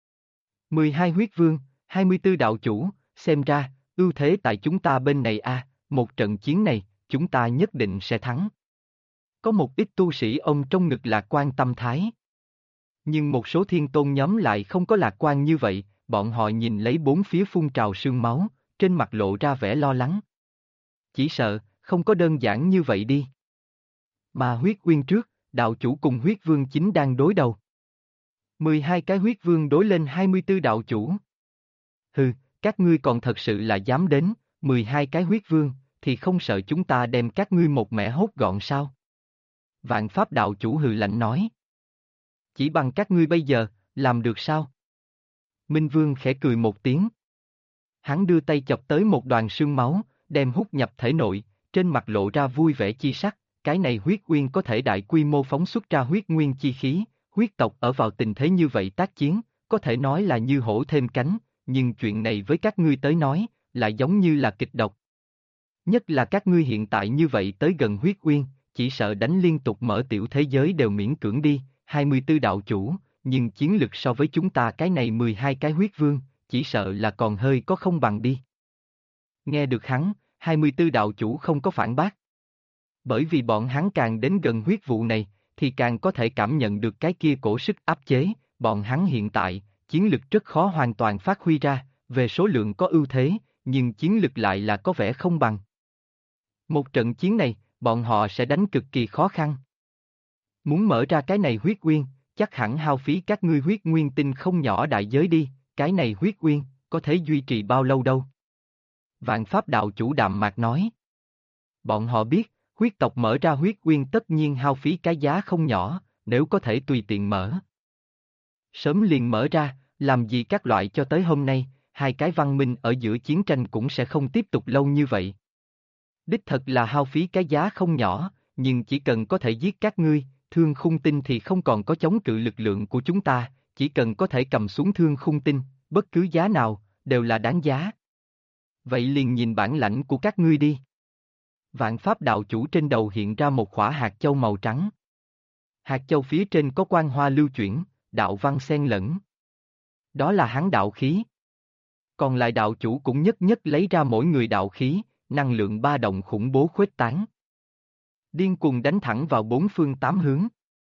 Speaker 1: 12 huyết vương, 24 đạo chủ, xem ra, ưu thế tại chúng ta bên này a, một trận chiến này, chúng ta nhất định sẽ thắng. Có một ít tu sĩ ông trong ngực lạc quan tâm thái. Nhưng một số thiên tôn nhóm lại không có lạc quan như vậy, bọn họ nhìn lấy bốn phía phun trào sương máu, trên mặt lộ ra vẻ lo lắng. Chỉ sợ, không có đơn giản như vậy đi. Mà huyết uyên trước, đạo chủ cùng huyết vương chính đang đối đầu. 12 cái huyết vương đối lên 24 đạo chủ. Hừ, các ngươi còn thật sự là dám đến, 12 cái huyết vương, thì không sợ chúng ta đem các ngươi một mẻ hốt gọn sao? Vạn pháp đạo chủ hừ lạnh nói. Chỉ bằng các ngươi bây giờ, làm được sao? Minh Vương khẽ cười một tiếng. Hắn đưa tay chọc tới một đoàn sương máu, đem hút nhập thể nội, trên mặt lộ ra vui vẻ chi sắc, cái này huyết uyên có thể đại quy mô phóng xuất ra huyết nguyên chi khí, huyết tộc ở vào tình thế như vậy tác chiến, có thể nói là như hổ thêm cánh, nhưng chuyện này với các ngươi tới nói, lại giống như là kịch độc. Nhất là các ngươi hiện tại như vậy tới gần huyết uyên, chỉ sợ đánh liên tục mở tiểu thế giới đều miễn cưỡng đi, 24 đạo chủ, nhưng chiến lực so với chúng ta cái này 12 cái huyết vương, chỉ sợ là còn hơi có không bằng đi. Nghe được hắn, 24 đạo chủ không có phản bác. Bởi vì bọn hắn càng đến gần huyết vụ này, thì càng có thể cảm nhận được cái kia cổ sức áp chế, bọn hắn hiện tại, chiến lực rất khó hoàn toàn phát huy ra, về số lượng có ưu thế, nhưng chiến lực lại là có vẻ không bằng. Một trận chiến này, bọn họ sẽ đánh cực kỳ khó khăn. Muốn mở ra cái này huyết uyên, chắc hẳn hao phí các ngươi huyết nguyên tinh không nhỏ đại giới đi, cái này huyết uyên, có thể duy trì bao lâu đâu. Vạn Pháp đạo chủ đạm mạc nói. Bọn họ biết, huyết tộc mở ra huyết uyên tất nhiên hao phí cái giá không nhỏ, nếu có thể tùy tiện mở. Sớm liền mở ra, làm gì các loại cho tới hôm nay, hai cái văn minh ở giữa chiến tranh cũng sẽ không tiếp tục lâu như vậy. Đích thật là hao phí cái giá không nhỏ, nhưng chỉ cần có thể giết các ngươi, thương khung tinh thì không còn có chống cự lực lượng của chúng ta, chỉ cần có thể cầm xuống thương khung tinh, bất cứ giá nào, đều là đáng giá. Vậy liền nhìn bản lãnh của các ngươi đi. Vạn Pháp đạo chủ trên đầu hiện ra một khỏa hạt châu màu trắng. Hạt châu phía trên có quang hoa lưu chuyển, đạo văn xen lẫn. Đó là hắn đạo khí. Còn lại đạo chủ cũng nhất nhất lấy ra mỗi người đạo khí, năng lượng ba động khủng bố khuếch tán. Điên cuồng đánh thẳng vào bốn phương tám hướng.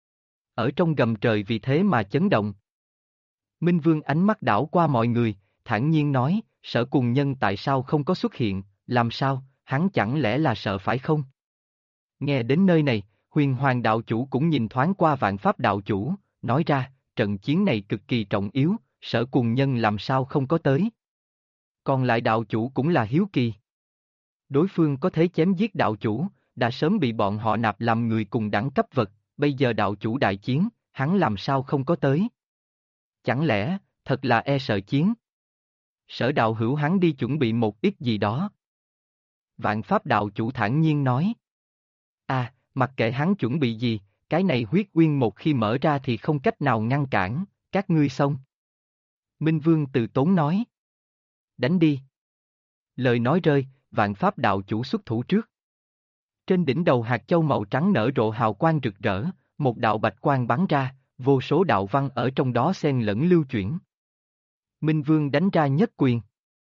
Speaker 1: Ở trong gầm trời vì thế mà chấn động. Minh Vương ánh mắt đảo qua mọi người, thản nhiên nói, Sở Cùng Nhân tại sao không có xuất hiện, làm sao, hắn chẳng lẽ là sợ phải không? Nghe đến nơi này, Huyền Hoàng đạo chủ cũng nhìn thoáng qua Vạn Pháp đạo chủ, nói ra, trận chiến này cực kỳ trọng yếu, Sở Cùng Nhân làm sao không có tới. Còn lại đạo chủ cũng là hiếu kỳ. Đối phương có thể chém giết đạo chủ, đã sớm bị bọn họ nạp làm người cùng đẳng cấp vật, bây giờ đạo chủ đại chiến, hắn làm sao không có tới. Chẳng lẽ, thật là e sợ chiến? Sở đạo hữu hắn đi chuẩn bị một ít gì đó. Vạn Pháp đạo chủ thản nhiên nói. Mặc kệ hắn chuẩn bị gì, cái này huyết uyên một khi mở ra thì không cách nào ngăn cản, các ngươi xong. Minh Vương từ tốn nói. Đánh đi. Lời nói rơi, Vạn Pháp đạo chủ xuất thủ trước. Trên đỉnh đầu hạt châu màu trắng nở rộ hào quang rực rỡ, một đạo bạch quang bắn ra, vô số đạo văn ở trong đó xen lẫn lưu chuyển. Minh Vương đánh ra nhất quyền.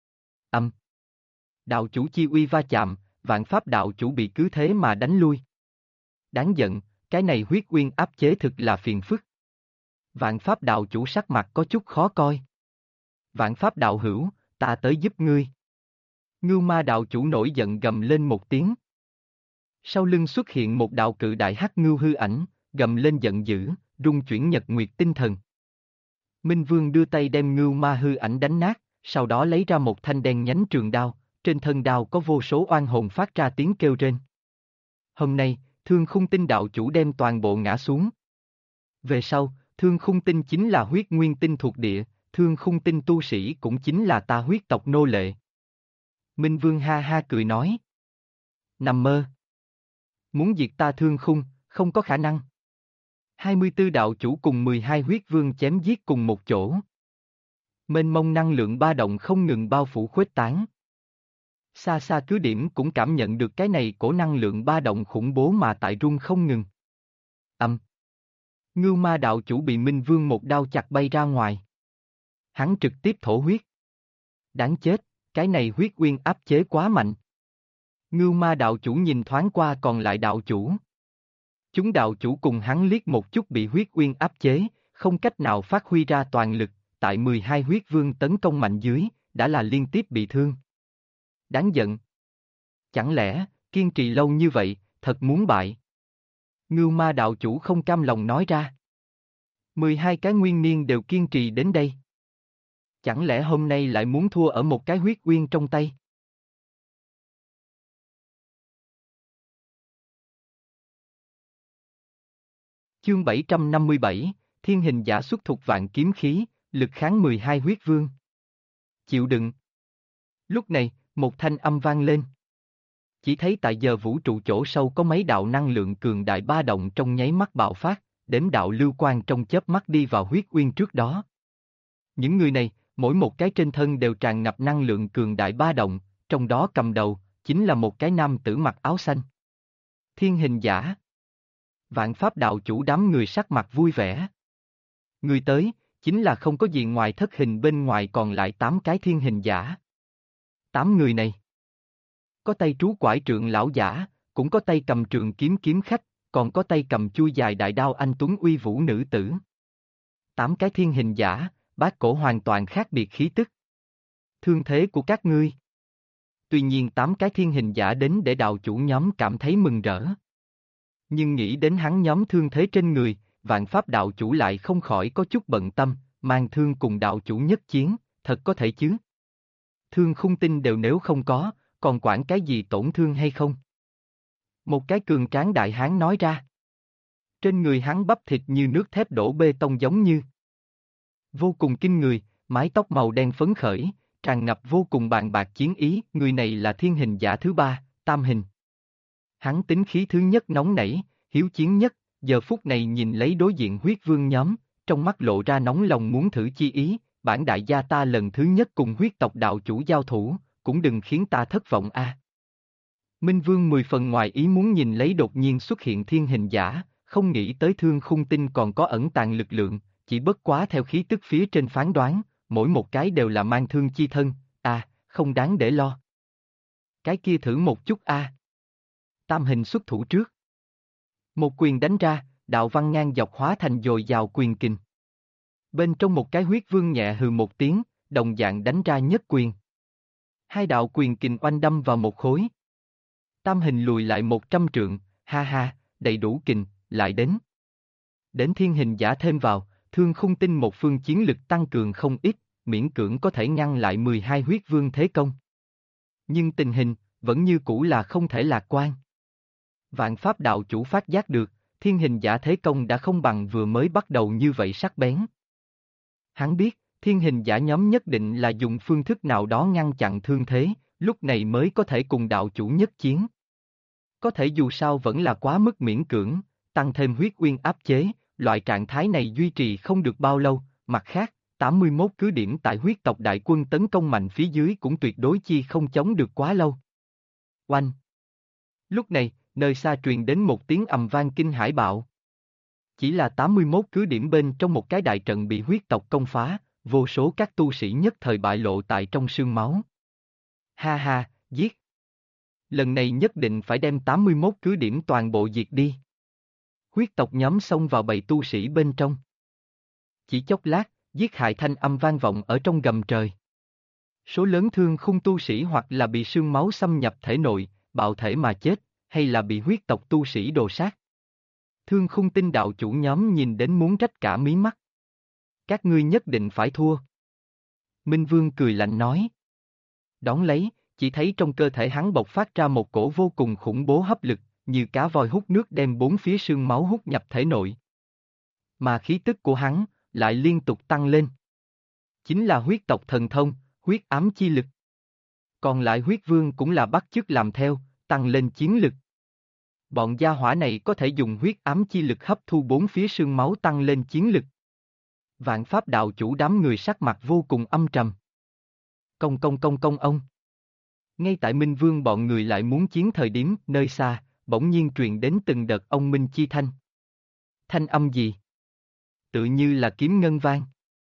Speaker 1: Đạo chủ chi uy va chạm, Vạn Pháp đạo chủ bị cứ thế mà đánh lui. Đáng giận, cái này huyết uyên áp chế thực là phiền phức. Vạn Pháp đạo chủ sắc mặt có chút khó coi. Vạn Pháp đạo hữu, ta tới giúp ngươi. Ngưu Ma đạo chủ nổi giận gầm lên một tiếng. Sau lưng xuất hiện một đạo cự đại hắc ngưu hư ảnh, gầm lên giận dữ, rung chuyển nhật nguyệt tinh thần. Minh Vương đưa tay đem Ngưu Ma hư ảnh đánh nát, sau đó lấy ra một thanh đen nhánh trường đao, trên thân đao có vô số oan hồn phát ra tiếng kêu rên. Hôm nay, Thương Khung Tinh đạo chủ đem toàn bộ ngã xuống. Về sau, Thương Khung Tinh chính là huyết nguyên tinh thuộc địa, Thương Khung Tinh tu sĩ cũng chính là ta huyết tộc nô lệ. Minh Vương ha ha cười nói. Nằm mơ. Muốn diệt ta Thương Khung, không có khả năng. 24 đạo chủ cùng 12 huyết vương chém giết cùng một chỗ. Mênh mông năng lượng ba động không ngừng bao phủ khuếch tán. Xa xa cứ điểm cũng cảm nhận được cái này cổ năng lượng ba động khủng bố mà tại rung không ngừng. Ngưu Ma đạo chủ bị Minh Vương một đao chặt bay ra ngoài. Hắn trực tiếp thổ huyết. Đáng chết, cái này huyết uyên áp chế quá mạnh. Ngưu Ma đạo chủ nhìn thoáng qua còn lại đạo chủ. Chúng đạo chủ cùng hắn liếc một chút bị huyết uyên áp chế, không cách nào phát huy ra toàn lực, tại 12 huyết vương tấn công mạnh dưới, đã là liên tiếp bị thương. Đáng giận. Chẳng lẽ, kiên trì lâu như vậy, thật muốn bại? Ngưu Ma đạo chủ không cam lòng nói ra. 12 cái nguyên niên đều kiên trì đến đây. Chẳng lẽ hôm nay lại muốn thua ở một cái huyết uyên trong tay? Chương 757, Thiên Hình Giả xuất thục vạn kiếm khí, lực kháng 12 huyết vương. Chịu đựng. Lúc này, một thanh âm vang lên. Chỉ thấy tại giờ vũ trụ chỗ sâu có mấy đạo năng lượng cường đại ba động trong nháy mắt bạo phát, đếm đạo lưu quang trong chớp mắt đi vào huyết uyên trước đó. Những người này, mỗi một cái trên thân đều tràn ngập năng lượng cường đại ba động, trong đó cầm đầu, chính là một cái nam tử mặc áo xanh. Thiên Hình Giả. Vạn Pháp đạo chủ đám người sắc mặt vui vẻ. Người tới, chính là không có gì ngoài thất hình bên ngoài còn lại 8 cái thiên hình giả. 8 người này. Có tay trú quải trượng lão giả, cũng có tay cầm trường kiếm kiếm khách, còn có tay cầm chui dài đại đao anh tuấn uy vũ nữ tử. 8 cái thiên hình giả, bát cổ hoàn toàn khác biệt khí tức. Thương thế của các ngươi. Tuy nhiên 8 cái thiên hình giả đến để đạo chủ nhóm cảm thấy mừng rỡ. Nhưng nghĩ đến hắn nhóm thương thế trên người, vạn pháp đạo chủ lại không khỏi có chút bận tâm, mang thương cùng đạo chủ nhất chiến, thật có thể chứ. Thương khung tinh đều nếu không có, còn quản cái gì tổn thương hay không? Một cái cường tráng đại hán nói ra. Trên người hắn bắp thịt như nước thép đổ bê tông giống như. Vô cùng kinh người, mái tóc màu đen phấn khởi, tràn ngập vô cùng bàn bạc chiến ý, người này là thiên hình giả thứ ba, Tam Hình. Hắn tính khí thứ nhất nóng nảy, hiếu chiến nhất, giờ phút này nhìn lấy đối diện huyết vương nhóm, trong mắt lộ ra nóng lòng muốn thử chi ý, bản đại gia ta lần thứ nhất cùng huyết tộc đạo chủ giao thủ, cũng đừng khiến ta thất vọng a. Minh Vương 10 phần ngoài ý muốn nhìn lấy đột nhiên xuất hiện thiên hình giả, không nghĩ tới thương khung tinh còn có ẩn tàng lực lượng, chỉ bất quá theo khí tức phía trên phán đoán, mỗi một cái đều là mang thương chi thân, không đáng để lo. Cái kia thử một chút a. Tam Hình xuất thủ trước. Một quyền đánh ra, đạo văn ngang dọc hóa thành dồi dào quyền kình. Bên trong một cái huyết vương nhẹ hừ một tiếng, đồng dạng đánh ra nhất quyền. Hai đạo quyền kình oanh đâm vào một khối. Tam Hình lùi lại 100 trượng, ha ha, đầy đủ kình, lại đến. Đến thiên hình giả thêm vào, thương khung tinh một phương chiến lực tăng cường không ít, miễn cưỡng có thể ngăn lại 12 huyết vương thế công. Nhưng tình hình, vẫn như cũ là không thể lạc quan. Vạn pháp đạo chủ phát giác được, thiên hình giả thế công đã không bằng vừa mới bắt đầu như vậy sắc bén. Hắn biết, thiên hình giả nhóm nhất định là dùng phương thức nào đó ngăn chặn thương thế, lúc này mới có thể cùng đạo chủ nhất chiến. Có thể dù sao vẫn là quá mức miễn cưỡng, tăng thêm huyết uyên áp chế, loại trạng thái này duy trì không được bao lâu, mặt khác, 81 cứ điểm tại huyết tộc đại quân tấn công mạnh phía dưới cũng tuyệt đối chi không chống được quá lâu. Oanh! Lúc này, nơi xa truyền đến một tiếng ầm vang kinh hải bạo. Chỉ là 81 cứ điểm bên trong một cái đại trận bị huyết tộc công phá, vô số các tu sĩ nhất thời bại lộ tại trong sương máu. Ha ha, giết! Lần này nhất định phải đem 81 cứ điểm toàn bộ diệt đi. Huyết tộc nhóm xông vào bầy tu sĩ bên trong. Chỉ chốc lát, giết hại thanh âm vang vọng ở trong gầm trời. Số lớn thương khung tu sĩ hoặc là bị sương máu xâm nhập thể nội, bạo thể mà chết, hay là bị huyết tộc tu sĩ đồ sát. Thương khung tinh đạo chủ nhóm nhìn đến muốn rách cả mí mắt. Các ngươi nhất định phải thua. Minh Vương cười lạnh nói. Đón lấy, chỉ thấy trong cơ thể hắn bộc phát ra một cổ vô cùng khủng bố hấp lực, như cá voi hút nước đem bốn phía sương máu hút nhập thể nội. Mà khí tức của hắn, lại liên tục tăng lên. Chính là huyết tộc thần thông, huyết ám chi lực. Còn lại huyết vương cũng là bắt chước làm theo, tăng lên chiến lực. Bọn gia hỏa này có thể dùng huyết ám chi lực hấp thu bốn phía sương máu tăng lên chiến lực. Vạn pháp đạo chủ đám người sắc mặt vô cùng âm trầm. Công công công công ông. Ngay tại Minh Vương bọn người lại muốn chiến thời điểm, nơi xa, bỗng nhiên truyền đến từng đợt ông Minh chi thanh. Thanh âm gì? Tự như là kiếm ngân vang.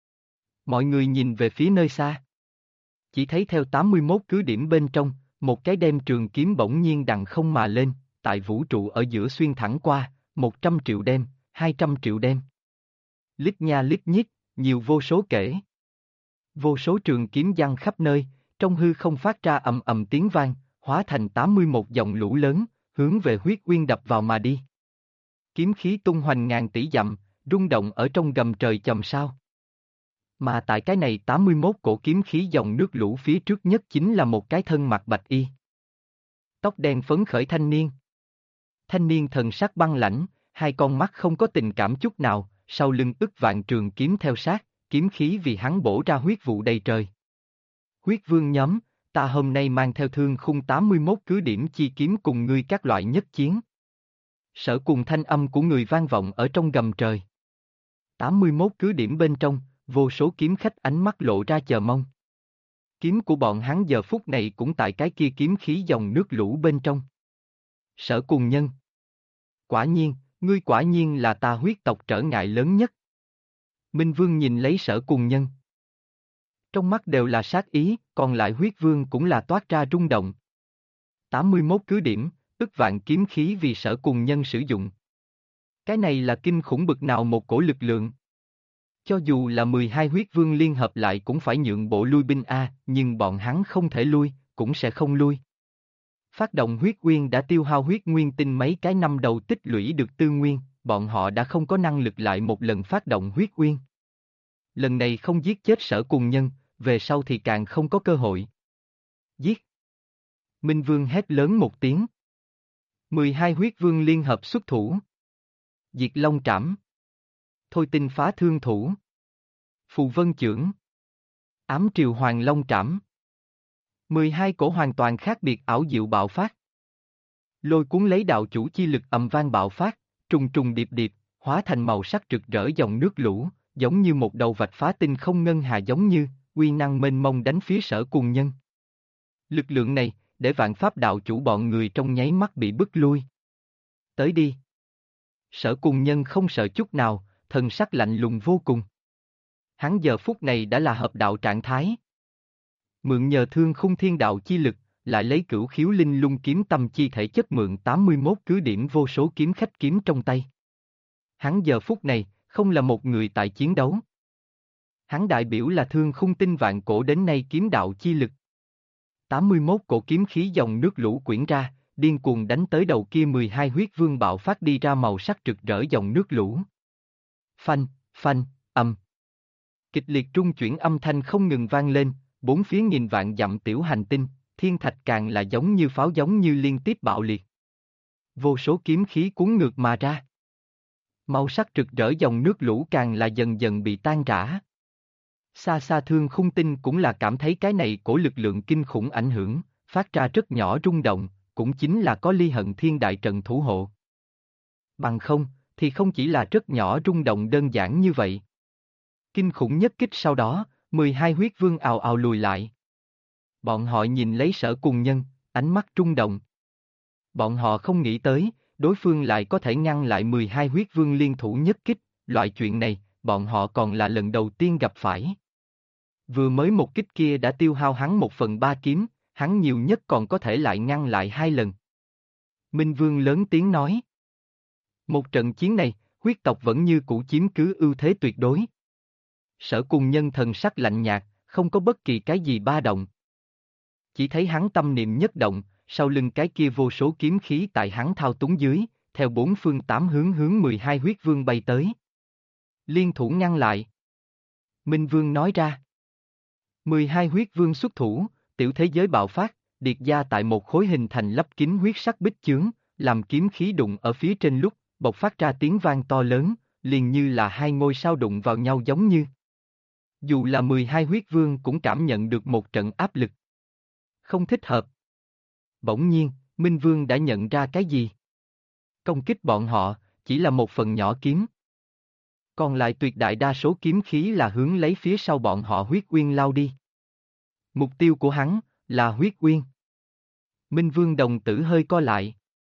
Speaker 1: Mọi người nhìn về phía nơi xa. Chỉ thấy theo 81 cứ điểm bên trong, một cái đem trường kiếm bỗng nhiên đằng không mà lên, tại vũ trụ ở giữa xuyên thẳng qua, 100 triệu đem, 200 triệu đem. Lít nha lít nhít, nhiều vô số kể. Vô số trường kiếm giăng khắp nơi, trong hư không phát ra ầm ầm tiếng vang, hóa thành 81 dòng lũ lớn, hướng về huyết uyên đập vào mà đi. Kiếm khí tung hoành ngàn tỷ dặm, rung động ở trong gầm trời chòm sao. Mà tại cái này 81 cổ kiếm khí dòng nước lũ phía trước nhất chính là một cái thân mặc bạch y. Tóc đen phấn khởi thanh niên. Thanh niên thần sắc băng lãnh, hai con mắt không có tình cảm chút nào, sau lưng ức vạn trường kiếm theo sát, kiếm khí vì hắn bổ ra huyết vụ đầy trời. Huyết vương nhóm, ta hôm nay mang theo thương khung 81 cứ điểm chi kiếm cùng ngươi các loại nhất chiến. Sở cùng thanh âm của người vang vọng ở trong gầm trời. 81 cứ điểm bên trong, vô số kiếm khách ánh mắt lộ ra chờ mong. Kiếm của bọn hắn giờ phút này cũng tại cái kia kiếm khí dòng nước lũ bên trong. Sở cùng nhân. Quả nhiên, ngươi quả nhiên là ta huyết tộc trở ngại lớn nhất. Minh Vương nhìn lấy Sở cùng nhân. Trong mắt đều là sát ý, còn lại huyết vương cũng là toát ra rung động. 81 cứ điểm, ức vạn kiếm khí vì Sở cùng nhân sử dụng. Cái này là kinh khủng bực nào một cổ lực lượng. Cho dù là 12 huyết vương liên hợp lại cũng phải nhượng bộ lui binh nhưng bọn hắn không thể lui, cũng sẽ không lui. Phát động huyết nguyên đã tiêu hao huyết nguyên tinh mấy cái năm đầu tích lũy được tư nguyên, bọn họ đã không có năng lực lại một lần phát động huyết nguyên. Lần này không giết chết Sở Cùng Nhân, về sau thì càng không có cơ hội. Giết! Minh Vương hét lớn một tiếng. 12 huyết vương liên hợp xuất thủ. Diệt Long Trảm. Thôi Tinh Phá Thương Thủ. Phù Vân Chưởng. Ám Triều Hoàng Long Trảm. 12 cổ hoàn toàn khác biệt ảo diệu bạo phát. Lôi cuốn lấy đạo chủ chi lực ầm vang bạo phát, trùng trùng điệp điệp, hóa thành màu sắc rực rỡ dòng nước lũ, giống như một đầu vạch phá tinh không ngân hà, giống như uy năng mênh mông đánh phía Sở Cùng Nhân. Lực lượng này, để vạn pháp đạo chủ bọn người trong nháy mắt bị bức lui. Tới đi. Sở Cùng Nhân không sợ chút nào, thần sắc lạnh lùng vô cùng. Hắn giờ phút này đã là hợp đạo trạng thái. Mượn nhờ Thương Khung Thiên Đạo chi lực, lại lấy Cửu Khiếu Linh Lung kiếm tâm chi thể chất mượn 81 cứ điểm vô số kiếm khách kiếm trong tay. Hắn giờ phút này, không là một người tại chiến đấu. Hắn đại biểu là Thương Khung Tinh vạn cổ đến nay kiếm đạo chi lực. 81 cổ kiếm khí dòng nước lũ quyển ra, điên cuồng đánh tới đầu kia 12 huyết vương bạo phát đi ra màu sắc rực rỡ dòng nước lũ. Phanh, phanh, âm. Kịch liệt trung chuyển âm thanh không ngừng vang lên, bốn phía nghìn vạn dặm tiểu hành tinh, thiên thạch càng là giống như pháo, giống như liên tiếp bạo liệt. Vô số kiếm khí cuốn ngược mà ra. Màu sắc rực rỡ dòng nước lũ càng là dần dần bị tan rã. Xa xa Thương Khung Tinh cũng là cảm thấy cái này cổ lực lượng kinh khủng ảnh hưởng, phát ra rất nhỏ rung động, cũng chính là có Ly Hận Thiên Đại Trận thủ hộ. Bằng không, thì không chỉ là rất nhỏ rung động đơn giản như vậy. Kinh khủng nhất kích sau đó, 12 huyết vương ào ào lùi lại. Bọn họ nhìn lấy Sở Cùng Nhân, ánh mắt rung động. Bọn họ không nghĩ tới, đối phương lại có thể ngăn lại 12 huyết vương liên thủ nhất kích, loại chuyện này, bọn họ còn là lần đầu tiên gặp phải. Vừa mới một kích kia đã tiêu hao hắn 1/3 kiếm, hắn nhiều nhất còn có thể lại ngăn lại 2 lần. Minh Vương lớn tiếng nói. Một trận chiến này, huyết tộc vẫn như cũ chiếm cứ ưu thế tuyệt đối. Sở Cùng Nhân thần sắc lạnh nhạt, không có bất kỳ cái gì ba động. Chỉ thấy hắn tâm niệm nhất động, sau lưng cái kia vô số kiếm khí tại hắn thao túng dưới, theo bốn phương tám hướng hướng 12 huyết vương bay tới. Liên thủ ngăn lại. Minh Vương nói ra. 12 huyết vương xuất thủ, tiểu thế giới bạo phát, điệt gia tại một khối hình thành lấp kín huyết sắc bích chướng, làm kiếm khí đụng ở phía trên lúc, bộc phát ra tiếng vang to lớn, liền như là hai ngôi sao đụng vào nhau giống như. Dù là 12 huyết vương cũng cảm nhận được một trận áp lực. Không thích hợp. Bỗng nhiên, Minh Vương đã nhận ra cái gì? Công kích bọn họ, chỉ là một phần nhỏ kiếm. Còn lại tuyệt đại đa số kiếm khí là hướng lấy phía sau bọn họ huyết uyên lao đi. Mục tiêu của hắn, là huyết uyên. Minh Vương đồng tử hơi co lại.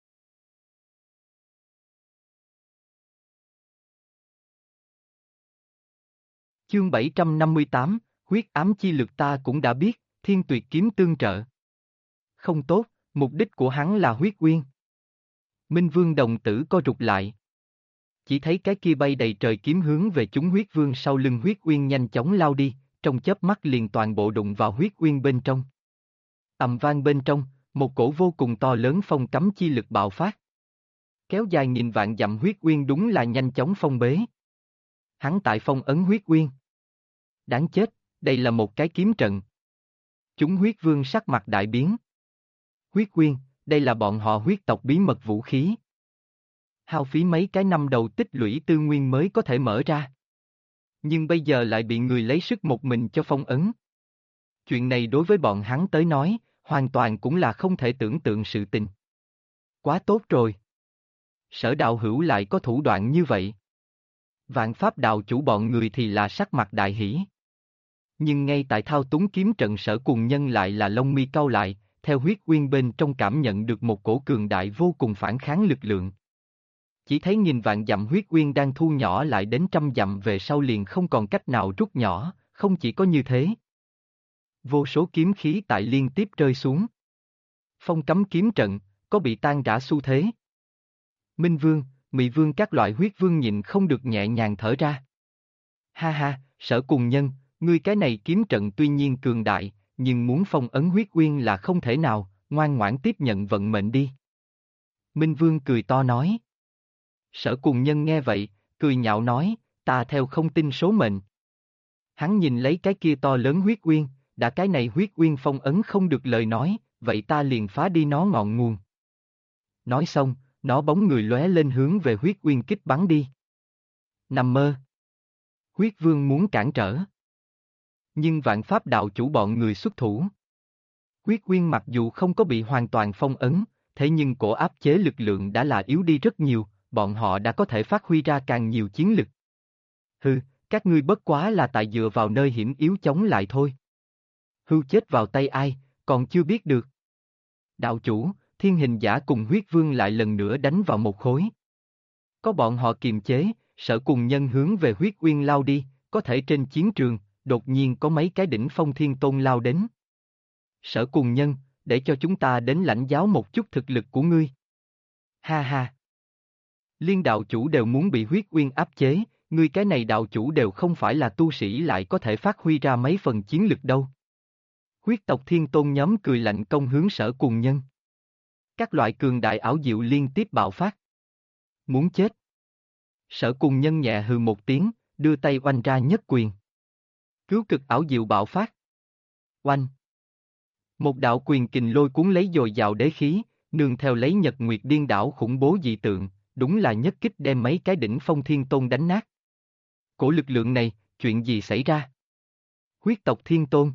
Speaker 1: Chương 758, huyết ám chi lực ta cũng đã biết, thiên tuyệt kiếm tương trợ. Không tốt, mục đích của hắn là huyết uyên. Minh Vương đồng tử co rụt lại. Chỉ thấy cái kia bay đầy trời kiếm hướng về chúng huyết vương sau lưng huyết uyên nhanh chóng lao đi, trong chớp mắt liền toàn bộ đụng vào huyết uyên bên trong. Ầm vang bên trong, một cổ vô cùng to lớn phong cấm chi lực bạo phát. Kéo dài nghìn vạn dặm huyết uyên đúng là nhanh chóng phong bế. Hắn tại phong ấn huyết uyên. Đáng chết, đây là một cái kiếm trận. Chúng huyết vương sắc mặt đại biến. Huyết uyên, đây là bọn họ huyết tộc bí mật vũ khí. Hao phí mấy cái năm đầu tích lũy tư nguyên mới có thể mở ra. Nhưng bây giờ lại bị người lấy sức một mình cho phong ấn. Chuyện này đối với bọn hắn tới nói, hoàn toàn cũng là không thể tưởng tượng sự tình. Quá tốt rồi. Sở đạo hữu lại có thủ đoạn như vậy. Vạn pháp đạo chủ bọn người thì là sắc mặt đại hỷ. Nhưng ngay tại thao túng kiếm trận Sở Cùng Nhân lại là lông mi cau lại, theo huyết uyên bên trong cảm nhận được một cổ cường đại vô cùng phản kháng lực lượng. Chỉ thấy nghìn vạn dặm huyết uyên đang thu nhỏ lại đến trăm dặm về sau liền không còn cách nào rút nhỏ, không chỉ có như thế. Vô số kiếm khí tại liên tiếp rơi xuống. Phong cấm kiếm trận, có bị tan rã xu thế. Minh Vương, Mị Vương các loại huyết vương nhịn không được nhẹ nhàng thở ra. Ha ha, Sở Cùng Nhân, ngươi cái này kiếm trận tuy nhiên cường đại, nhưng muốn phong ấn huyết uyên là không thể nào, ngoan ngoãn tiếp nhận vận mệnh đi. Minh Vương cười to nói. Sở Cùng Nhân nghe vậy, cười nhạo nói, ta theo không tin số mệnh. Hắn nhìn lấy cái kia to lớn huyết uyên, đã cái này huyết uyên phong ấn không được lời nói, vậy ta liền phá đi nó ngọn nguồn. Nói xong, nó bóng người lóe lên hướng về huyết uyên kích bắn đi. Nằm mơ. Huyết Vương muốn cản trở. Nhưng vạn pháp đạo chủ bọn người xuất thủ. Huyết uyên mặc dù không có bị hoàn toàn phong ấn, thế nhưng cổ áp chế lực lượng đã là yếu đi rất nhiều, bọn họ đã có thể phát huy ra càng nhiều chiến lực. Hừ, các ngươi bất quá là tại dựa vào nơi hiểm yếu chống lại thôi. Hưu chết vào tay ai, còn chưa biết được. Đạo chủ, thiên hình giả cùng huyết vương lại lần nữa đánh vào một khối. Có bọn họ kiềm chế, Sở Cùng Nhân hướng về huyết uyên lao đi, có thể trên chiến trường, đột nhiên có mấy cái đỉnh phong thiên tôn lao đến. Sở Cùng Nhân, để cho chúng ta đến lãnh giáo một chút thực lực của ngươi. Ha ha. Liên đạo chủ đều muốn bị huyết uyên áp chế, ngươi cái này đạo chủ đều không phải là tu sĩ lại có thể phát huy ra mấy phần chiến lực đâu. Huyết tộc thiên tôn nhóm cười lạnh công hướng Sở Cùng Nhân. Các loại cường đại ảo diệu liên tiếp bạo phát. Muốn chết. Sở Cùng Nhân nhẹ hừ một tiếng, đưa tay oanh ra nhất quyền. Cứu cực ảo diệu bạo phát. Oanh. Một đạo quyền kình lôi cuốn lấy dồi dào đế khí, nương theo lấy nhật nguyệt điên đảo khủng bố dị tượng, đúng là nhất kích đem mấy cái đỉnh phong thiên tôn đánh nát. Cổ lực lượng này, chuyện gì xảy ra? Huyết tộc thiên tôn.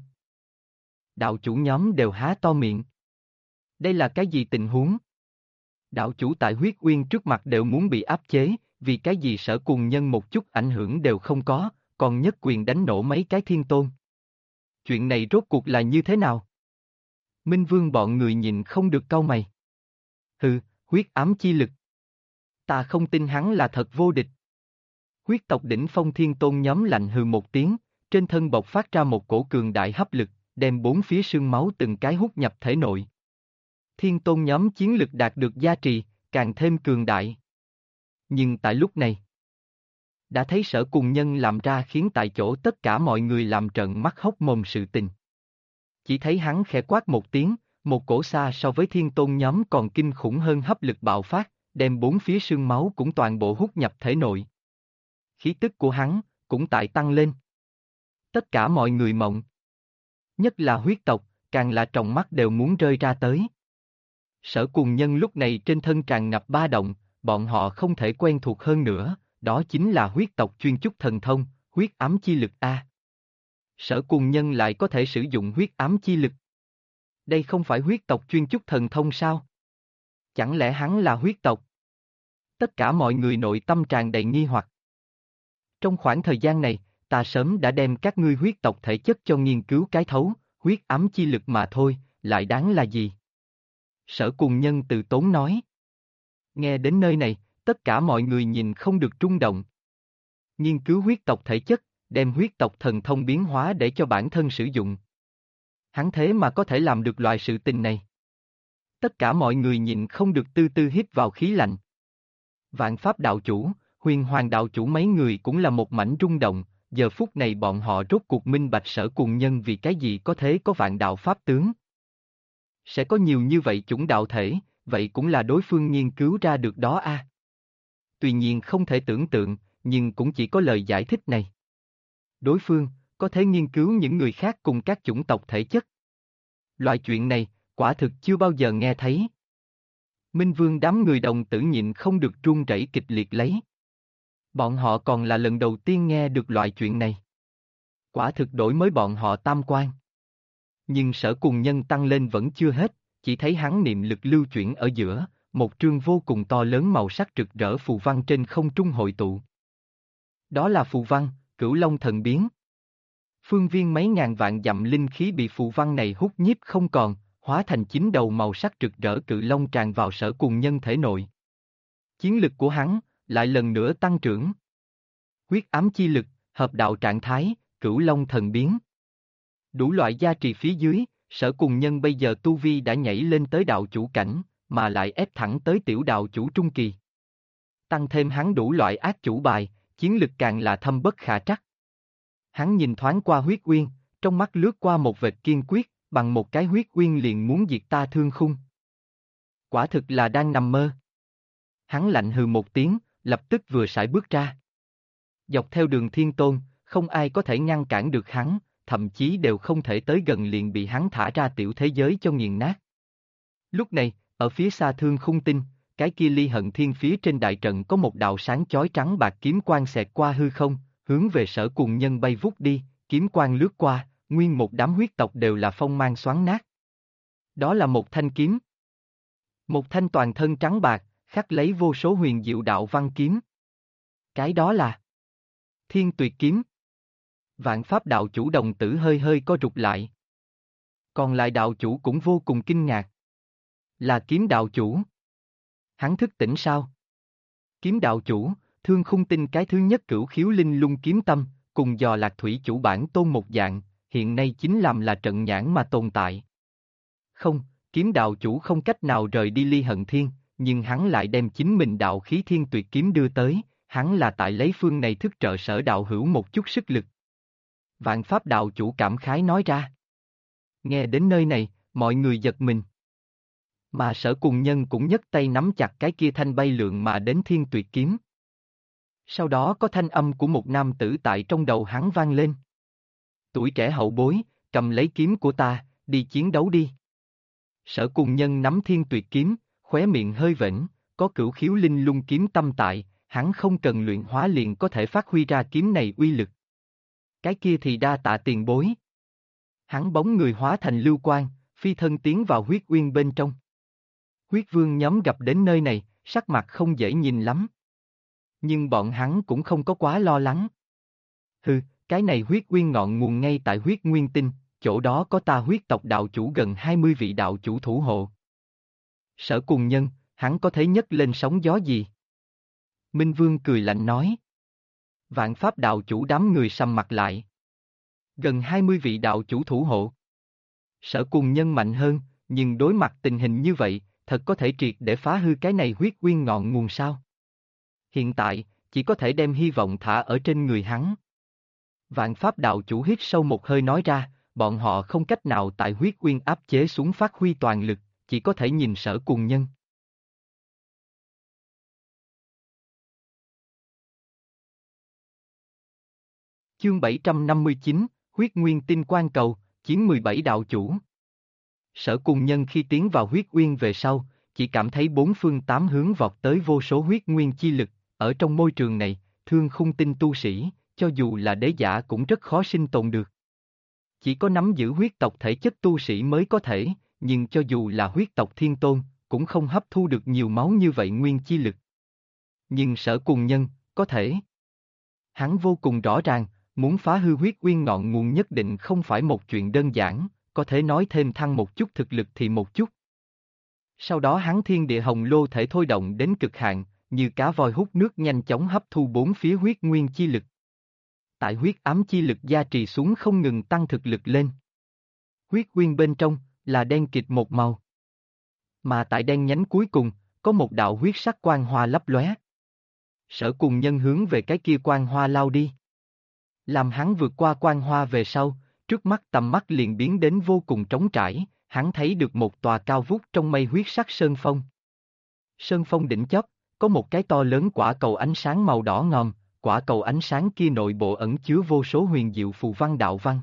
Speaker 1: Đạo chủ nhóm đều há to miệng. Đây là cái gì tình huống? Đạo chủ tại huyết uyên trước mặt đều muốn bị áp chế, vì cái gì Sở Cùng Nhân một chút ảnh hưởng đều không có, còn nhất quyền đánh nổ mấy cái thiên tôn. Chuyện này rốt cuộc là như thế nào? Minh Vương bọn người nhìn không được cau mày. Hừ, huyết ám chi lực. Ta không tin hắn là thật vô địch. Huyết tộc đỉnh phong thiên tôn nhóm lạnh hừ một tiếng, trên thân bộc phát ra một cổ cường đại hấp lực, đem bốn phía sương máu từng cái hút nhập thể nội. Thiên tôn nhóm chiến lực đạt được gia trì, càng thêm cường đại. Nhưng tại lúc này, đã thấy Sở Cùng Nhân làm ra khiến tại chỗ tất cả mọi người làm trợn mắt hốc mồm sự tình. Chỉ thấy hắn khẽ quát một tiếng, một cổ xa so với thiên tôn nhóm còn kinh khủng hơn hấp lực bạo phát, đem bốn phía sương máu cũng toàn bộ hút nhập thể nội. Khí tức của hắn cũng tại tăng lên. Tất cả mọi người mộng. Nhất là huyết tộc, càng là tròng mắt đều muốn rơi ra tới. Sở Cùng Nhân lúc này trên thân tràn ngập ba động, bọn họ không thể quen thuộc hơn nữa, đó chính là huyết tộc chuyên chúc thần thông, huyết ám chi lực A. Sở Cùng Nhân lại có thể sử dụng huyết ám chi lực. Đây không phải huyết tộc chuyên chúc thần thông sao? Chẳng lẽ hắn là huyết tộc? Tất cả mọi người nội tâm tràn đầy nghi hoặc. Trong khoảng thời gian này, ta sớm đã đem các ngươi huyết tộc thể chất cho nghiên cứu cái thấu, huyết ám chi lực mà thôi, lại đáng là gì? Sở Cùng Nhân từ tốn nói. Nghe đến nơi này, tất cả mọi người nhìn không được rung động. Nghiên cứu huyết tộc thể chất, đem huyết tộc thần thông biến hóa để cho bản thân sử dụng. Hắn thế mà có thể làm được loại sự tình này. Tất cả mọi người nhìn không được tư tư hít vào khí lạnh. Vạn Pháp đạo chủ, Huyền Hoàng đạo chủ mấy người cũng là một mảnh rung động, giờ phút này bọn họ rốt cuộc minh bạch Sở Cùng Nhân vì cái gì có thế có vạn đạo pháp tướng. Sẽ có nhiều như vậy chủng đạo thể, vậy cũng là đối phương nghiên cứu ra được đó a. Tuy nhiên không thể tưởng tượng, nhưng cũng chỉ có lời giải thích này. Đối phương, có thể nghiên cứu những người khác cùng các chủng tộc thể chất. Loại chuyện này, quả thực chưa bao giờ nghe thấy. Minh Vương đám người đồng tử nhịn không được run rẩy kịch liệt lấy. Bọn họ còn là lần đầu tiên nghe được loại chuyện này. Quả thực đổi mới bọn họ tam quan. Nhưng Sở Cùng Nhân tăng lên vẫn chưa hết, chỉ thấy hắn niệm lực lưu chuyển ở giữa, một trương vô cùng to lớn màu sắc rực rỡ phù văn trên không trung hội tụ. Đó là phù văn, Cửu Long thần biến. Phương viên mấy ngàn vạn dặm linh khí bị phù văn này hút nhiếp không còn, hóa thành 9 đầu màu sắc rực rỡ cự long tràn vào Sở Cùng Nhân thể nội. Chiến lực của hắn, lại lần nữa tăng trưởng. Huyết ám chi lực, hợp đạo trạng thái, Cửu Long thần biến. Đủ loại gia trì phía dưới, Sở Cùng Nhân bây giờ tu vi đã nhảy lên tới đạo chủ cảnh, mà lại ép thẳng tới tiểu đạo chủ trung kỳ. Tăng thêm hắn đủ loại ác chủ bài, chiến lực càng là thâm bất khả trắc. Hắn nhìn thoáng qua huyết uyên, trong mắt lướt qua một vệt kiên quyết, bằng một cái huyết uyên liền muốn diệt ta Thương Khung. Quả thực là đang nằm mơ. Hắn lạnh hừ một tiếng, lập tức vừa sải bước ra. Dọc theo đường Thiên Tôn, không ai có thể ngăn cản được hắn, thậm chí đều không thể tới gần liền bị hắn thả ra tiểu thế giới cho nghiền nát. Lúc này, ở phía xa Thương Khung Tinh, cái kia Ly Hận Thiên phía trên đại trận có một đạo sáng chói trắng bạc kiếm quang xẹt qua hư không, hướng về Sở Cùng Nhân bay vút đi, kiếm quang lướt qua, nguyên một đám huyết tộc đều là phong mang xoắn nát. Đó là một thanh kiếm. Một thanh toàn thân trắng bạc, khắc lấy vô số huyền diệu đạo văn kiếm. Cái đó là Thiên Tuyệt Kiếm. Vạn Pháp đạo chủ đồng tử hơi hơi co rụt lại. Còn lại đạo chủ cũng vô cùng kinh ngạc. Là kiếm đạo chủ. Hắn thức tỉnh sao? Kiếm đạo chủ, Thương Khung Tinh cái thứ nhất cửu khiếu linh lung kiếm tâm, cùng Giò Lạc Thủy chủ bản tôn một dạng, hiện nay chính làm là trận nhãn mà tồn tại. Không, kiếm đạo chủ không cách nào rời đi Ly Hận Thiên, nhưng hắn lại đem chính mình đạo khí Thiên Tuyệt Kiếm đưa tới, hắn là tại lấy phương này thức trợ Sở đạo hữu một chút sức lực. Vạn Pháp đạo chủ cảm khái nói ra. Nghe đến nơi này, mọi người giật mình. Mà Sở Cùng Nhân cũng nhấc tay nắm chặt cái kia thanh bay lượn mà đến Thiên Tuyệt Kiếm. Sau đó có thanh âm của một nam tử tại trong đầu hắn vang lên. Tuổi trẻ hậu bối, cầm lấy kiếm của ta, đi chiến đấu đi. Sở Cùng Nhân nắm Thiên Tuyệt Kiếm, khóe miệng hơi vểnh, có cửu khiếu linh lung kiếm tâm tại, hắn không cần luyện hóa liền có thể phát huy ra kiếm này uy lực. Cái kia thì đa tạ tiền bối. Hắn bóng người hóa thành lưu quang, phi thân tiến vào huyết uyên bên trong. Huyết vương nhóm gặp đến nơi này, sắc mặt không dễ nhìn lắm. Nhưng bọn hắn cũng không có quá lo lắng. Hừ, cái này huyết uyên ngọn nguồn ngay tại huyết nguyên tinh, chỗ đó có ta huyết tộc đạo chủ gần 20 vị đạo chủ thủ hộ. Sở Cùng Nhân, hắn có thể nhấc lên sóng gió gì? Minh Vương cười lạnh nói. Vạn Pháp đạo chủ đám người sầm mặt lại. Gần 20 vị đạo chủ thủ hộ. Sở Cùng Nhân mạnh hơn, nhưng đối mặt tình hình như vậy, thật có thể triệt để phá hư cái này huyết uyên ngọn nguồn sao? Hiện tại, chỉ có thể đem hy vọng thả ở trên người hắn. Vạn Pháp đạo chủ hít sâu một hơi nói ra, bọn họ không cách nào tại huyết uyên áp chế xuống phát huy toàn lực, chỉ có thể nhìn Sở Cùng Nhân. Chương 759, Huyết Nguyên Tinh Quan Cầu, chiến 17 đạo chủ. Sở Cùng Nhân khi tiến vào huyết uyên về sau, chỉ cảm thấy bốn phương tám hướng vọt tới vô số huyết nguyên chi lực, ở trong môi trường này, Thương Khung Tinh tu sĩ, cho dù là đế giả cũng rất khó sinh tồn được. Chỉ có nắm giữ huyết tộc thể chất tu sĩ mới có thể, nhưng cho dù là huyết tộc Thiên Tôn, cũng không hấp thu được nhiều máu như vậy nguyên chi lực. Nhưng Sở Cùng Nhân, có thể. Hắn vô cùng rõ ràng, muốn phá hư huyết uyên ngọn nguồn nhất định không phải một chuyện đơn giản, có thể nói thêm thăng một chút thực lực thì một chút. Sau đó hắn thiên địa hồng lô thể thôi động đến cực hạn, như cá voi hút nước nhanh chóng hấp thu bốn phía huyết nguyên chi lực. Tại huyết ám chi lực gia trì xuống không ngừng tăng thực lực lên. Huyết uyên bên trong, là đen kịt một màu. Mà tại đen nhánh cuối cùng, có một đạo huyết sắc quang hoa lấp lóe. Sở Cùng Nhân hướng về cái kia quang hoa lao đi. Làm hắn vượt qua quang hoa về sau, trước mắt tầm mắt liền biến đến vô cùng trống trải, hắn thấy được một tòa cao vút trong mây huyết sắc sơn phong. Sơn phong đỉnh chóp, có một cái to lớn quả cầu ánh sáng màu đỏ ngòm, quả cầu ánh sáng kia nội bộ ẩn chứa vô số huyền diệu phù văn đạo văn.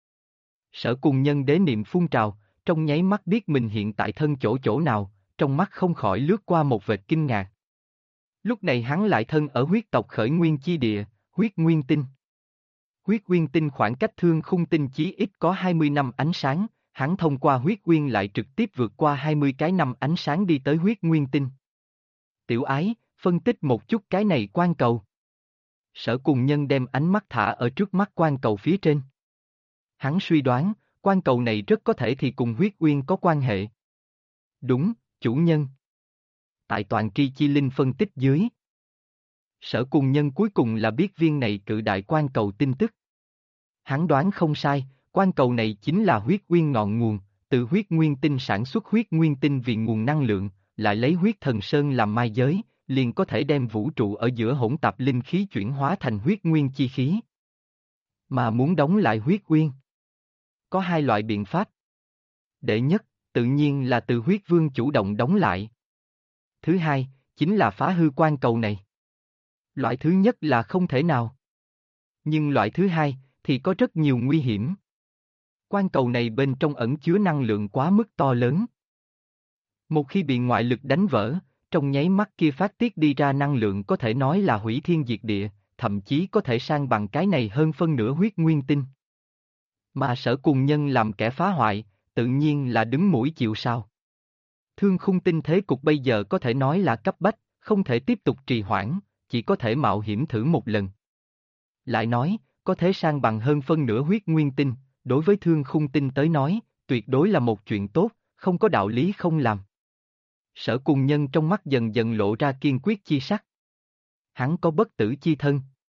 Speaker 1: Sở Cùng Nhân đế niệm phun trào, trong nháy mắt biết mình hiện tại thân chỗ nào, trong mắt không khỏi lướt qua một vệt kinh ngạc. Lúc này hắn lại thân ở huyết tộc khởi nguyên chi địa, huyết nguyên tinh. Huyết nguyên tinh khoảng cách Thương Khung Tinh chí ít có 20 năm ánh sáng, hắn thông qua huyết nguyên lại trực tiếp vượt qua 20 cái năm ánh sáng đi tới huyết nguyên tinh. Tiểu ái, phân tích một chút cái này quan cầu. Sở Cùng Nhân đem ánh mắt thả ở trước mắt quan cầu phía trên. Hắn suy đoán, quan cầu này rất có thể thì cùng huyết uyên có quan hệ. Đúng, chủ nhân. Tại toàn tri chi linh phân tích dưới. Sở Cùng Nhân cuối cùng là biết viên này cự đại quan cầu tin tức. Hắn đoán không sai, quan cầu này chính là huyết uyên ngọn nguồn, từ huyết nguyên tinh sản xuất huyết nguyên tinh vì nguồn năng lượng, lại lấy huyết thần sơn làm mai giới, liền có thể đem vũ trụ ở giữa hỗn tạp linh khí chuyển hóa thành huyết nguyên chi khí. Mà muốn đóng lại huyết uyên, có hai loại biện pháp. Đệ nhất, tự nhiên là từ huyết vương chủ động đóng lại. Thứ hai, chính là phá hư quan cầu này. Loại thứ nhất là không thể nào. Nhưng loại thứ hai, thì có rất nhiều nguy hiểm. Quan cầu này bên trong ẩn chứa năng lượng quá mức to lớn. Một khi bị ngoại lực đánh vỡ, trong nháy mắt kia phát tiết đi ra năng lượng có thể nói là hủy thiên diệt địa, thậm chí có thể san bằng cái này hơn phân nửa huyết nguyên tinh. Mà Sở Cùng Nhân làm kẻ phá hoại, tự nhiên là đứng mũi chịu sào. Thương khung tinh thế cục bây giờ có thể nói là cấp bách, không thể tiếp tục trì hoãn, chỉ có thể mạo hiểm thử một lần. Lại nói, có thể san bằng hơn phân nửa huyết nguyên tinh, đối với thương khung tinh tới nói, tuyệt đối là một chuyện tốt, không có đạo lý không làm. Sở Cùng Nhân trong mắt dần dần lộ ra kiên quyết chi sắc. Hắn có bất tử chi thân.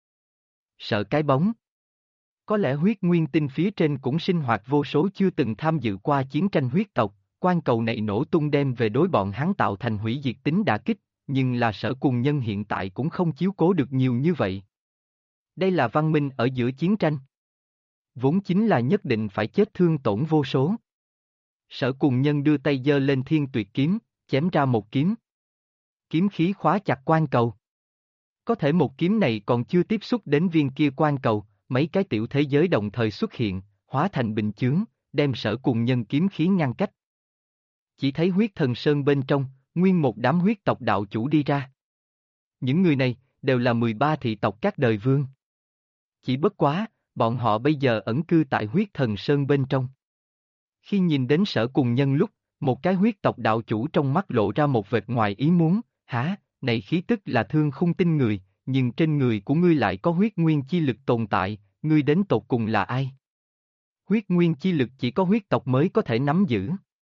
Speaker 1: Sợ cái bóng. Có lẽ huyết nguyên tinh phía trên cũng sinh hoạt vô số chưa từng tham dự qua chiến tranh huyết tộc, quan cầu này nổ tung đem về đối bọn hắn tạo thành hủy diệt tính đả kích, nhưng là Sở Cùng Nhân hiện tại cũng không chiếu cố được nhiều như vậy. Đây là văn minh ở giữa chiến tranh. Vốn chính là nhất định phải chết thương tổn vô số. Sở Cùng Nhân đưa tay giơ lên thiên tuyệt kiếm, chém ra một kiếm. Kiếm khí khóa chặt quan cầu. Có thể một kiếm này còn chưa tiếp xúc đến viên kia quan cầu, mấy cái tiểu thế giới đồng thời xuất hiện, hóa thành bình chướng, đem Sở Cùng Nhân kiếm khí ngăn cách. Chỉ thấy huyết thần sơn bên trong, nguyên một đám huyết tộc đạo chủ đi ra. Những người này, đều là 13 thị tộc các đời vương. Chỉ bất quá, bọn họ bây giờ ẩn cư tại huyết thần sơn bên trong. Khi nhìn đến Sở Cùng Nhân lúc, một cái huyết tộc đạo chủ trong mắt lộ ra một vệt ngoài ý muốn, hả, này khí tức là thương khung tinh người, nhưng trên người của ngươi lại có huyết nguyên chi lực tồn tại, ngươi đến tột cùng là ai? Huyết nguyên chi lực chỉ có huyết tộc mới có thể nắm giữ.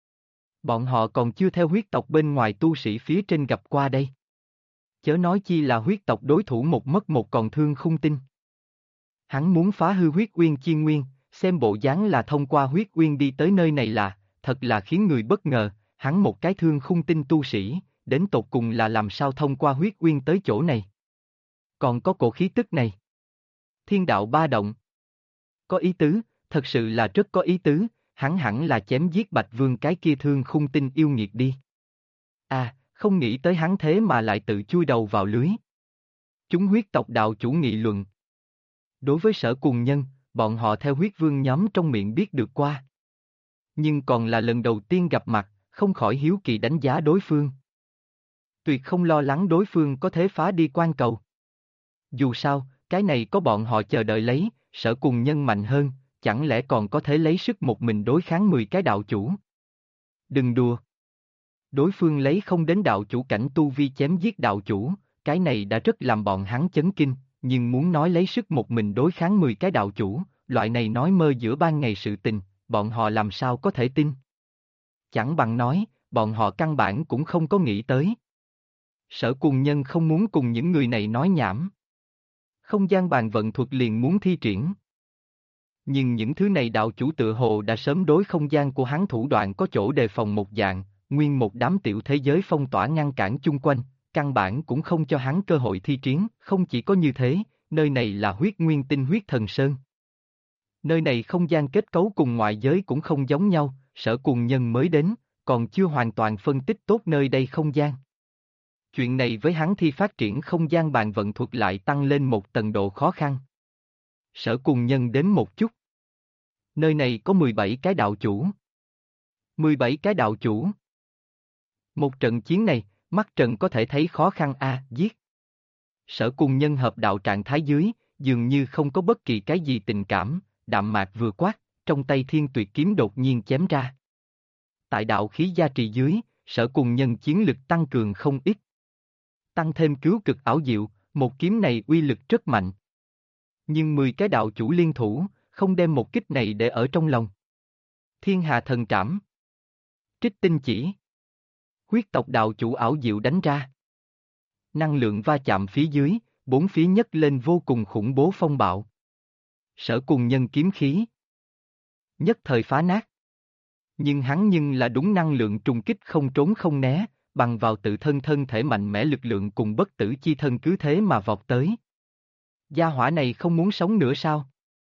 Speaker 1: Bọn họ còn chưa theo huyết tộc bên ngoài tu sĩ phía trên gặp qua đây. Chớ nói chi là huyết tộc đối thủ một mất một còn thương khung tinh. Hắn muốn phá hư huyết uyên chi nguyên, xem bộ dáng là thông qua huyết uyên đi tới nơi này là, thật là khiến người bất ngờ, hắn một cái thương khung tinh tu sĩ, đến tột cùng là làm sao thông qua huyết uyên tới chỗ này. Còn có cổ khí tức này. Thiên đạo ba động. Có ý tứ, thật sự là rất có ý tứ, hắn hẳn là chém giết Bạch Vương cái kia thương khung tinh yêu nghiệt đi. À, không nghĩ tới hắn thế mà lại tự chui đầu vào lưới. Chúng huyết tộc đạo chủ nghị luận. Đối với Sở Cùng Nhân, bọn họ theo huyết vương nhóm trong miệng biết được qua. Nhưng còn là lần đầu tiên gặp mặt, không khỏi hiếu kỳ đánh giá đối phương. Tuyệt không lo lắng đối phương có thể phá đi quan cầu. Dù sao, cái này có bọn họ chờ đợi lấy, Sở Cùng Nhân mạnh hơn, chẳng lẽ còn có thể lấy sức một mình đối kháng 10 cái đạo chủ. Đừng đùa. Đối phương lấy không đến đạo chủ cảnh tu vi chém giết đạo chủ, cái này đã rất làm bọn hắn chấn kinh, nhưng muốn nói lấy sức một mình đối kháng 10 cái đạo chủ, loại này nói mơ giữa ban ngày sự tình, bọn họ làm sao có thể tin. Chẳng bằng nói, bọn họ căn bản cũng không có nghĩ tới. Sở Cùng Nhân không muốn cùng những người này nói nhảm. Không gian bàn vận thuật liền muốn thi triển. Nhưng những thứ này đạo chủ tự hồ đã sớm đối không gian của hắn thủ đoạn có chỗ đề phòng một dạng, nguyên một đám tiểu thế giới phong tỏa ngăn cản chung quanh, căn bản cũng không cho hắn cơ hội thi triển, không chỉ có như thế, nơi này là huyết nguyên tinh huyết thần sơn. Nơi này không gian kết cấu cùng ngoại giới cũng không giống nhau, Sở Cùng Nhân mới đến, còn chưa hoàn toàn phân tích tốt nơi đây không gian. Chuyện này với hắn thi phát triển không gian bàn vận thuật lại tăng lên một tầng độ khó khăn. Sở Cùng Nhân đến một chút. Nơi này có 17 cái đạo chủ. 17 cái đạo chủ. Một trận chiến này, mắt Trần có thể thấy khó khăn giết. Sở Cùng Nhân hợp đạo trạng thái dưới, dường như không có bất kỳ cái gì tình cảm, đạm mạc vừa quát, trong tay thiên tuyệt kiếm đột nhiên chém ra. Tại đạo khí gia trì dưới, Sở Cùng Nhân chiến lực tăng cường không ít. Tăng thêm cứu cực ảo diệu, một kiếm này uy lực rất mạnh. Nhưng 10 cái đạo chủ liên thủ, không đem một kích này để ở trong lòng. Thiên Hà Thần Trảm. Trích tinh chỉ. Huyết tộc đạo chủ ảo diệu đánh ra. Năng lượng va chạm phía dưới, bốn phía nhấc lên vô cùng khủng bố phong bạo. Sở Cùng Nhân kiếm khí. Nhất thời phá nát. Nhưng là đúng năng lượng trùng kích không trốn không né, bằng vào tự thân thân thể mạnh mẽ lực lượng cùng bất tử chi thân cứ thế mà vọt tới. Gia hỏa này không muốn sống nữa sao?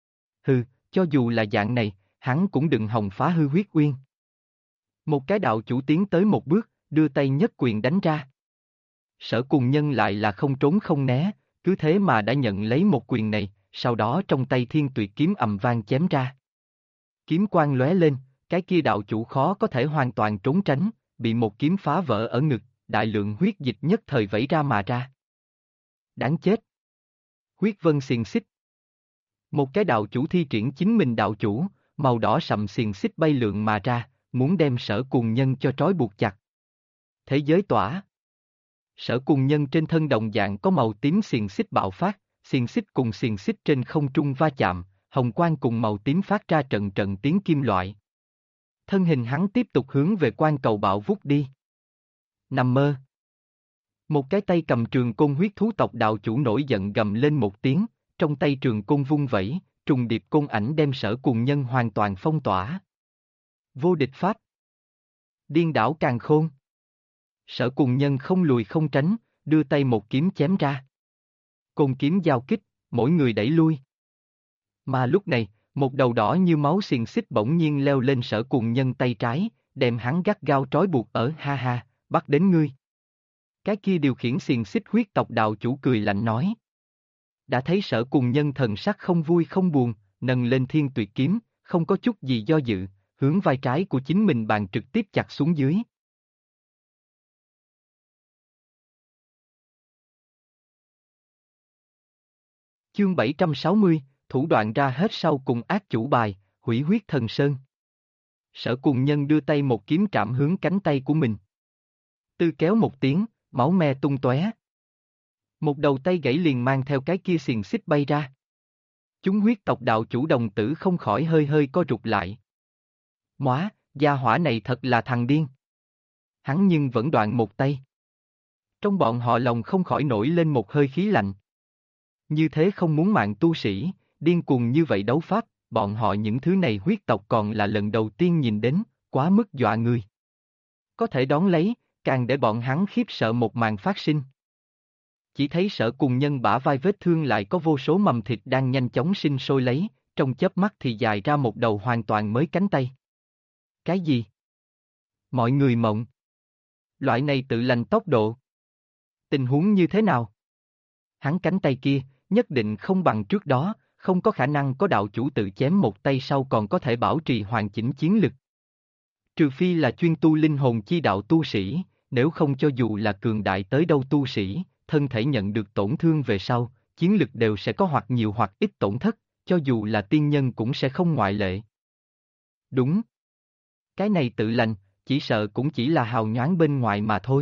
Speaker 1: Hừ, cho dù là dạng này, hắn cũng đừng hòng phá hư huyết uyên. Một cái đạo chủ tiến tới một bước, đưa tay nhất quyền đánh ra. Sở Cùng Nhân lại là không trốn không né, cứ thế mà đã nhận lấy một quyền này, sau đó trong tay Thiên Tuyệt kiếm ầm vang chém ra. Kiếm quang lóe lên, cái kia đạo chủ khó có thể hoàn toàn trốn tránh, bị một kiếm phá vỡ ở ngực, đại lượng huyết dịch nhất thời vẩy ra mà ra. Đáng chết! Huyết vân xiềng xích. Một cái đạo chủ thi triển chính mình đạo chủ, màu đỏ sậm xiềng xích bay lượn mà ra, muốn đem Sở Cùng Nhân cho trói buộc chặt. Thế giới tỏa. Sở Cùng Nhân trên thân đồng dạng có màu tím xiềng xích bạo phát, xiềng xích cùng xiềng xích trên không trung va chạm, hồng quang cùng màu tím phát ra trận trận tiếng kim loại. Thân hình hắn tiếp tục hướng về quan cầu bạo vút đi. Nằm mơ. Một cái tay cầm trường côn huyết thú tộc đạo chủ nổi giận gầm lên một tiếng, trong tay trường côn vung vẩy, trùng điệp côn ảnh đem Sở Cùng Nhân hoàn toàn phong tỏa. Vô địch pháp. Điên đảo càn khôn. Sở Cùng Nhân không lùi không tránh, đưa tay một kiếm chém ra. Côn kiếm giao kích, mỗi người đẩy lui. Mà lúc này, một đầu đỏ như máu xiềng xích bỗng nhiên leo lên Sở Cùng Nhân tay trái, đem hắn gắt gao trói buộc ở ha ha, bắt đến ngươi. Cái kia điều khiển xiềng xích huyết tộc đạo chủ cười lạnh nói. Đã thấy Sở Cùng Nhân thần sắc không vui không buồn, nâng lên Thiên Tuyệt kiếm, không có chút gì do dự, hướng vai trái của chính mình bàn trực tiếp chặt xuống dưới. Chương 760, thủ đoạn ra hết sau cùng ác chủ bài, hủy huyết thần sơn. Sở Cùng Nhân đưa tay một kiếm trảm hướng cánh tay của mình. Tư kéo một tiếng, máu me tung tóe. Một đầu tay gãy liền mang theo cái kia xiềng xích bay ra. Chúng huyết tộc đạo chủ đồng tử không khỏi hơi hơi co rụt lại. Móa, gia hỏa này thật là thằng điên. Hắn nhưng vẫn đoạn một tay. Trong bọn họ lòng không khỏi nổi lên một hơi khí lạnh. Như thế không muốn mạng tu sĩ, điên cuồng như vậy đấu pháp, bọn họ những thứ này huyết tộc còn là lần đầu tiên nhìn đến, quá mức dọa người. Có thể đón lấy, càng để bọn hắn khiếp sợ một màn phát sinh. Chỉ thấy Sở Cùng Nhân bả vai vết thương lại có vô số mầm thịt đang nhanh chóng sinh sôi lấy, trong chớp mắt thì dài ra một đầu hoàn toàn mới cánh tay. Cái gì? Mọi người mộng. Loại này tự lành tốc độ. Tình huống như thế nào? Hắn cánh tay kia, nhất định không bằng trước đó, không có khả năng có đạo chủ tự chém một tay sau còn có thể bảo trì hoàn chỉnh chiến lực. Trừ phi là chuyên tu linh hồn chi đạo tu sĩ, nếu không cho dù là cường đại tới đâu tu sĩ, thân thể nhận được tổn thương về sau, chiến lực đều sẽ có hoặc nhiều hoặc ít tổn thất, cho dù là tiên nhân cũng sẽ không ngoại lệ. Đúng. Cái này tự lành, chỉ sợ cũng chỉ là hào nhoáng bên ngoài mà thôi.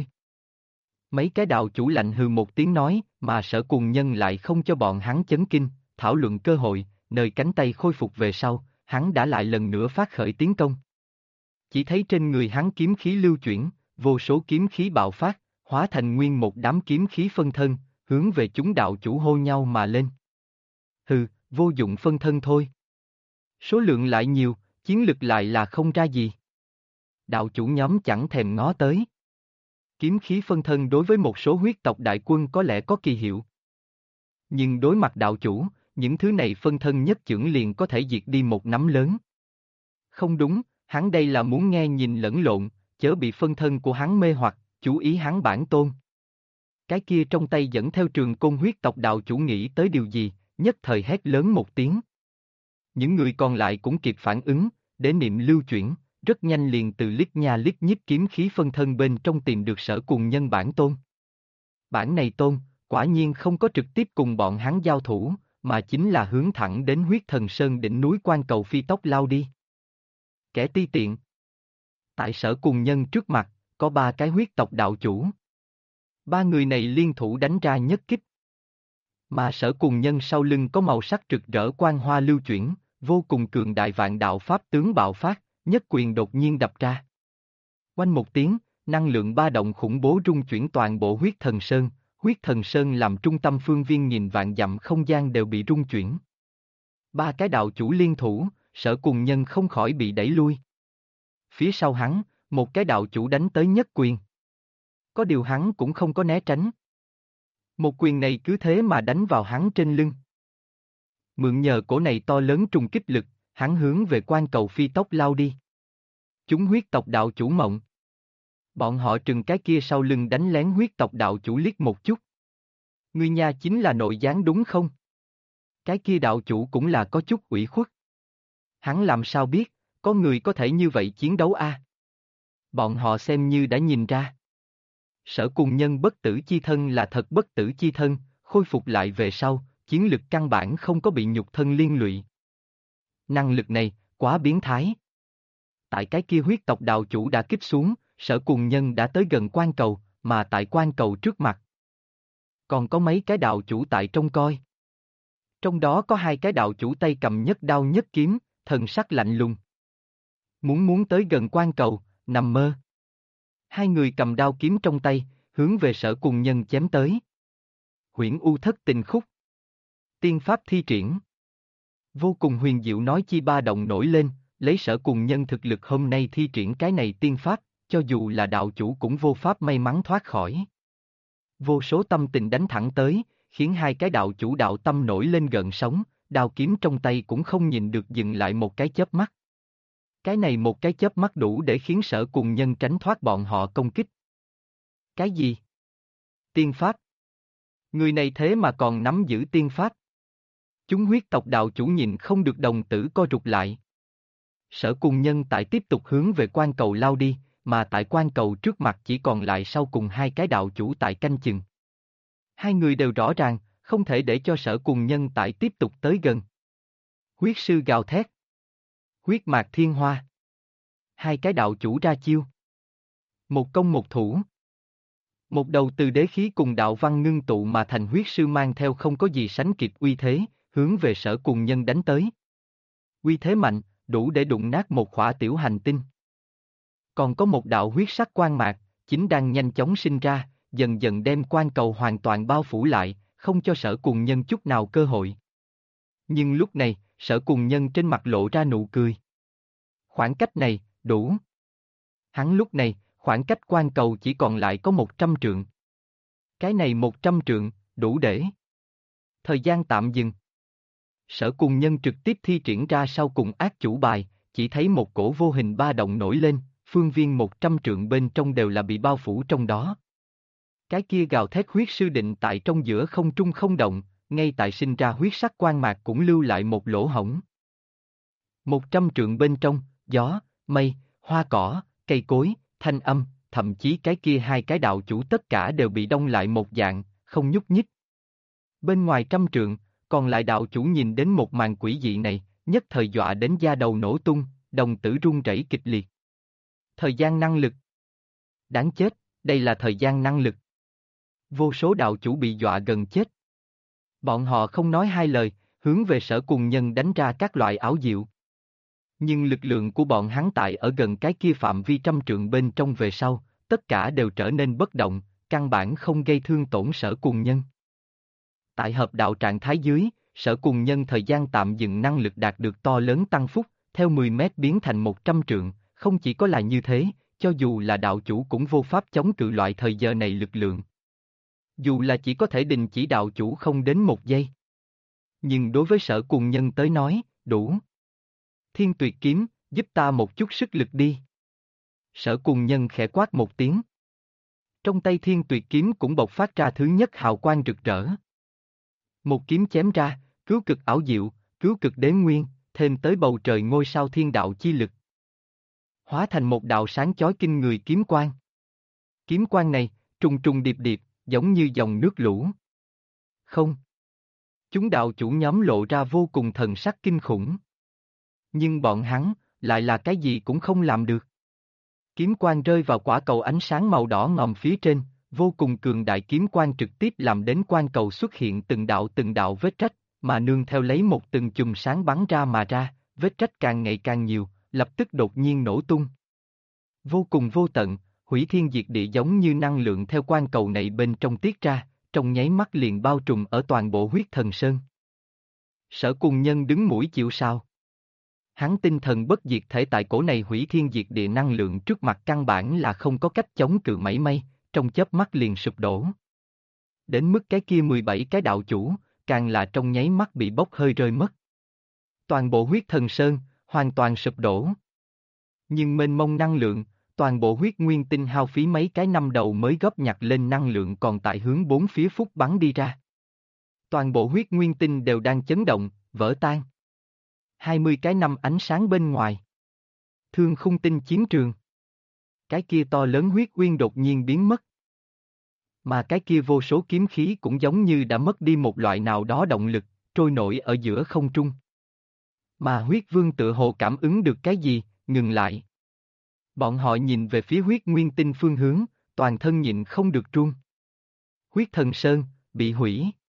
Speaker 1: Mấy cái đạo chủ lạnh hừ một tiếng nói, mà Sở Cùng Nhân lại không cho bọn hắn chấn kinh, thảo luận cơ hội, nơi cánh tay khôi phục về sau, hắn đã lại lần nữa phát khởi tiến công. Chỉ thấy trên người hắn kiếm khí lưu chuyển, vô số kiếm khí bạo phát, hóa thành nguyên một đám kiếm khí phân thân, hướng về chúng đạo chủ hô nhau mà lên. Hừ, vô dụng phân thân thôi. Số lượng lại nhiều, chiến lực lại là không ra gì. Đạo chủ nhóm chẳng thèm ngó tới. Kiếm khí phân thân đối với một số huyết tộc đại quân có lẽ có kỳ hiệu. Nhưng đối mặt đạo chủ, những thứ này phân thân nhất chưởng liền có thể diệt đi một nắm lớn. Không đúng, hắn đây là muốn nghe nhìn lẫn lộn, chớ bị phân thân của hắn mê hoặc, chú ý hắn bản tôn. Cái kia trong tay dẫn theo trường côn huyết tộc đạo chủ nghĩ tới điều gì, nhất thời hét lớn một tiếng. Những người còn lại cũng kịp phản ứng, để niệm lưu chuyển, rất nhanh liền từ lít nha lít nhít kiếm khí phân thân bên trong tìm được Sở Cùng Nhân bản tôn. Bản này tôn, quả nhiên không có trực tiếp cùng bọn hắn giao thủ, mà chính là hướng thẳng đến huyết thần sơn đỉnh núi quan cầu phi tốc lao đi. Kẻ ti tiện. Tại Sở Cùng Nhân trước mặt, có 3 cái huyết tộc đạo chủ. 3 người này liên thủ đánh ra nhất kích. Mà Sở Cùng Nhân sau lưng có màu sắc rực rỡ quang hoa lưu chuyển, vô cùng cường đại vạn đạo pháp tướng bạo phát, nhất quyền đột nhiên đập ra. Oanh một tiếng, năng lượng ba động khủng bố rung chuyển toàn bộ huyết thần sơn làm trung tâm phương viên nghìn vạn dặm không gian đều bị rung chuyển. 3 cái đạo chủ liên thủ, Sở Cùng Nhân không khỏi bị đẩy lui. Phía sau hắn, một cái đạo chủ đánh tới nhất quyền. Có điều hắn cũng không có né tránh. Một quyền này cứ thế mà đánh vào hắn trên lưng. Mượn nhờ cổ này to lớn trùng kích lực, hắn hướng về quan cầu phi tốc lao đi. Chúng huyết tộc đạo chủ mộng. Bọn họ trừng cái kia sau lưng đánh lén huyết tộc đạo chủ liếc một chút. Ngươi nha chính là nội gián đúng không? Cái kia đạo chủ cũng là có chút ủy khuất. Hắn làm sao biết, có người có thể như vậy chiến đấu a? Bọn họ xem như đã nhìn ra. Sở Cùng Nhân bất tử chi thân là thật bất tử chi thân, khôi phục lại về sau, chiến lực căn bản không có bị nhục thân liên lụy. Năng lực này, quá biến thái. Tại cái kia huyết tộc đạo chủ đã kích xuống, Sở Cùng Nhân đã tới gần quan cầu, mà tại quan cầu trước mặt. Còn có mấy cái đạo chủ tại trông coi. Trong đó có hai cái đạo chủ tay cầm nhất đao nhất kiếm, thần sắc lạnh lùng. Muốn tới gần quan cầu, nằm mơ. Hai người cầm đao kiếm trong tay, hướng về Sở Cùng Nhân chém tới. Huyễn U Thất Tình Khúc. Tiên pháp thi triển. Vô cùng huyền diệu nói chi ba động nổi lên, lấy Sở Cùng Nhân thực lực hôm nay thi triển cái này tiên pháp, cho dù là đạo chủ cũng vô pháp may mắn thoát khỏi. Vô số tâm tình đánh thẳng tới, khiến hai cái đạo chủ đạo tâm nổi lên gợn sóng, đao kiếm trong tay cũng không nhìn được dừng lại một cái chớp mắt. Cái này một cái chớp mắt đủ để khiến Sở Cùng Nhân tránh thoát bọn họ công kích. Cái gì? Tiên pháp? Người này thế mà còn nắm giữ tiên pháp. Chúng huyết tộc đạo chủ nhìn không được đồng tử co rụt lại. Sở Cùng Nhân tại tiếp tục hướng về quan cầu lao đi, mà tại quan cầu trước mặt chỉ còn lại sau cùng hai cái đạo chủ tại canh chừng. Hai người đều rõ ràng, không thể để cho Sở Cùng Nhân tại tiếp tục tới gần. Huyết sư gào thét. Huyết mạc thiên hoa. Hai cái đạo chủ ra chiêu. Một công một thủ. Một đầu từ đế khí cùng đạo văn ngưng tụ mà thành huyết sư mang theo không có gì sánh kịp uy thế, hướng về Sở Cùng Nhân đánh tới. Uy thế mạnh, đủ để đụng nát một khỏa tiểu hành tinh. Còn có một đạo huyết sắc quang mạc, chính đang nhanh chóng sinh ra, dần dần đem quan cầu hoàn toàn bao phủ lại, không cho Sở Cùng Nhân chút nào cơ hội. Nhưng lúc này, Sở Cùng Nhân trên mặt lộ ra nụ cười. Khoảng cách này, đủ. Hắn lúc này, khoảng cách quan cầu chỉ còn lại có 100 trượng. Cái này 100 trượng, đủ để. Thời gian tạm dừng. Sở Cùng Nhân trực tiếp thi triển ra sau cùng ác chủ bài, chỉ thấy một cổ vô hình ba động nổi lên, phương viên 100 trượng bên trong đều là bị bao phủ trong đó. Cái kia gào thét huyết sư định tại trong giữa không trung không động, ngay tại sinh ra huyết sắc quang mạc cũng lưu lại một lỗ hổng. 100 trượng bên trong, gió, mây, hoa cỏ, cây cối, thanh âm, thậm chí cái kia hai cái đạo chủ tất cả đều bị đông lại một dạng, không nhúc nhích. Bên ngoài 100 trượng, còn lại đạo chủ nhìn đến một màn quỷ dị này, nhất thời dọa đến da đầu nổ tung, đồng tử run rẩy kịch liệt. Thời gian năng lực. Đáng chết, đây là thời gian năng lực. Vô số đạo chủ bị dọa gần chết. Bọn họ không nói hai lời, hướng về Sở Cùng Nhân đánh ra các loại ảo diệu. Nhưng lực lượng của bọn hắn tại ở gần cái kia phạm vi 100 trượng bên trong về sau, tất cả đều trở nên bất động, căn bản không gây thương tổn Sở Cùng Nhân. Tại hợp đạo trạng thái dưới, Sở Cùng Nhân thời gian tạm dừng năng lực đạt được to lớn tăng phúc, theo 10 mét biến thành 100 trượng, không chỉ có là như thế, cho dù là đạo chủ cũng vô pháp chống cự loại thời giờ này lực lượng. Dù là chỉ có thể đình chỉ đạo chủ không đến 1 giây. Nhưng đối với Sở Cùng Nhân tới nói, đủ. Thiên Tuyệt Kiếm, giúp ta một chút sức lực đi. Sở Cùng Nhân khẽ quát một tiếng. Trong tay Thiên Tuyệt Kiếm cũng bộc phát ra thứ nhất hào quang rực rỡ. Một kiếm chém ra, cứu cực ảo diệu, cứu cực đế nguyên, thêm tới bầu trời ngôi sao thiên đạo chi lực. Hóa thành một đạo sáng chói kinh người kiếm quang. Kiếm quang này, trùng trùng điệp điệp, giống như dòng nước lũ. Không. Chúng đạo chủ nhóm lộ ra vô cùng thần sắc kinh khủng. Nhưng bọn hắn, lại là cái gì cũng không làm được. Kiếm quang rơi vào quả cầu ánh sáng màu đỏ ngòm phía trên, vô cùng cường đại kiếm quang trực tiếp làm đến quan cầu xuất hiện từng đạo vết rách, mà nương theo lấy một từng chùm sáng bắn ra mà ra, vết rách càng ngày càng nhiều, lập tức đột nhiên nổ tung. Vô cùng vô tận, hủy thiên diệt địa giống như năng lượng theo quan cầu này bên trong tiết ra, trong nháy mắt liền bao trùm ở toàn bộ huyết thần sơn. Sở Cùng Nhân đứng mũi chịu sào. Hắn tinh thần bất diệt thể tại cổ này hủy thiên diệt địa năng lượng trước mặt căn bản là không có cách chống cự mảy may, trong chớp mắt liền sụp đổ. Đến mức cái kia 17 cái đạo chủ, càng là trong nháy mắt bị bốc hơi rơi mất. Toàn bộ huyết thần sơn, hoàn toàn sụp đổ. Nhưng mênh mông năng lượng, toàn bộ huyết nguyên tinh hao phí mấy cái năm đầu mới góp nhặt lên năng lượng còn tại hướng bốn phía phúc bắn đi ra. Toàn bộ huyết nguyên tinh đều đang chấn động, vỡ tan. 20 cái năm ánh sáng bên ngoài. Thương khung tinh chiến trường. Cái kia to lớn huyết uyên đột nhiên biến mất. Mà cái kia vô số kiếm khí cũng giống như đã mất đi một loại nào đó động lực, trôi nổi ở giữa không trung. Mà huyết vương tự hồ cảm ứng được cái gì, ngừng lại. Bọn họ nhìn về phía huyết nguyên tinh phương hướng, toàn thân nhịn không được run. Huyết thần sơn, bị hủy.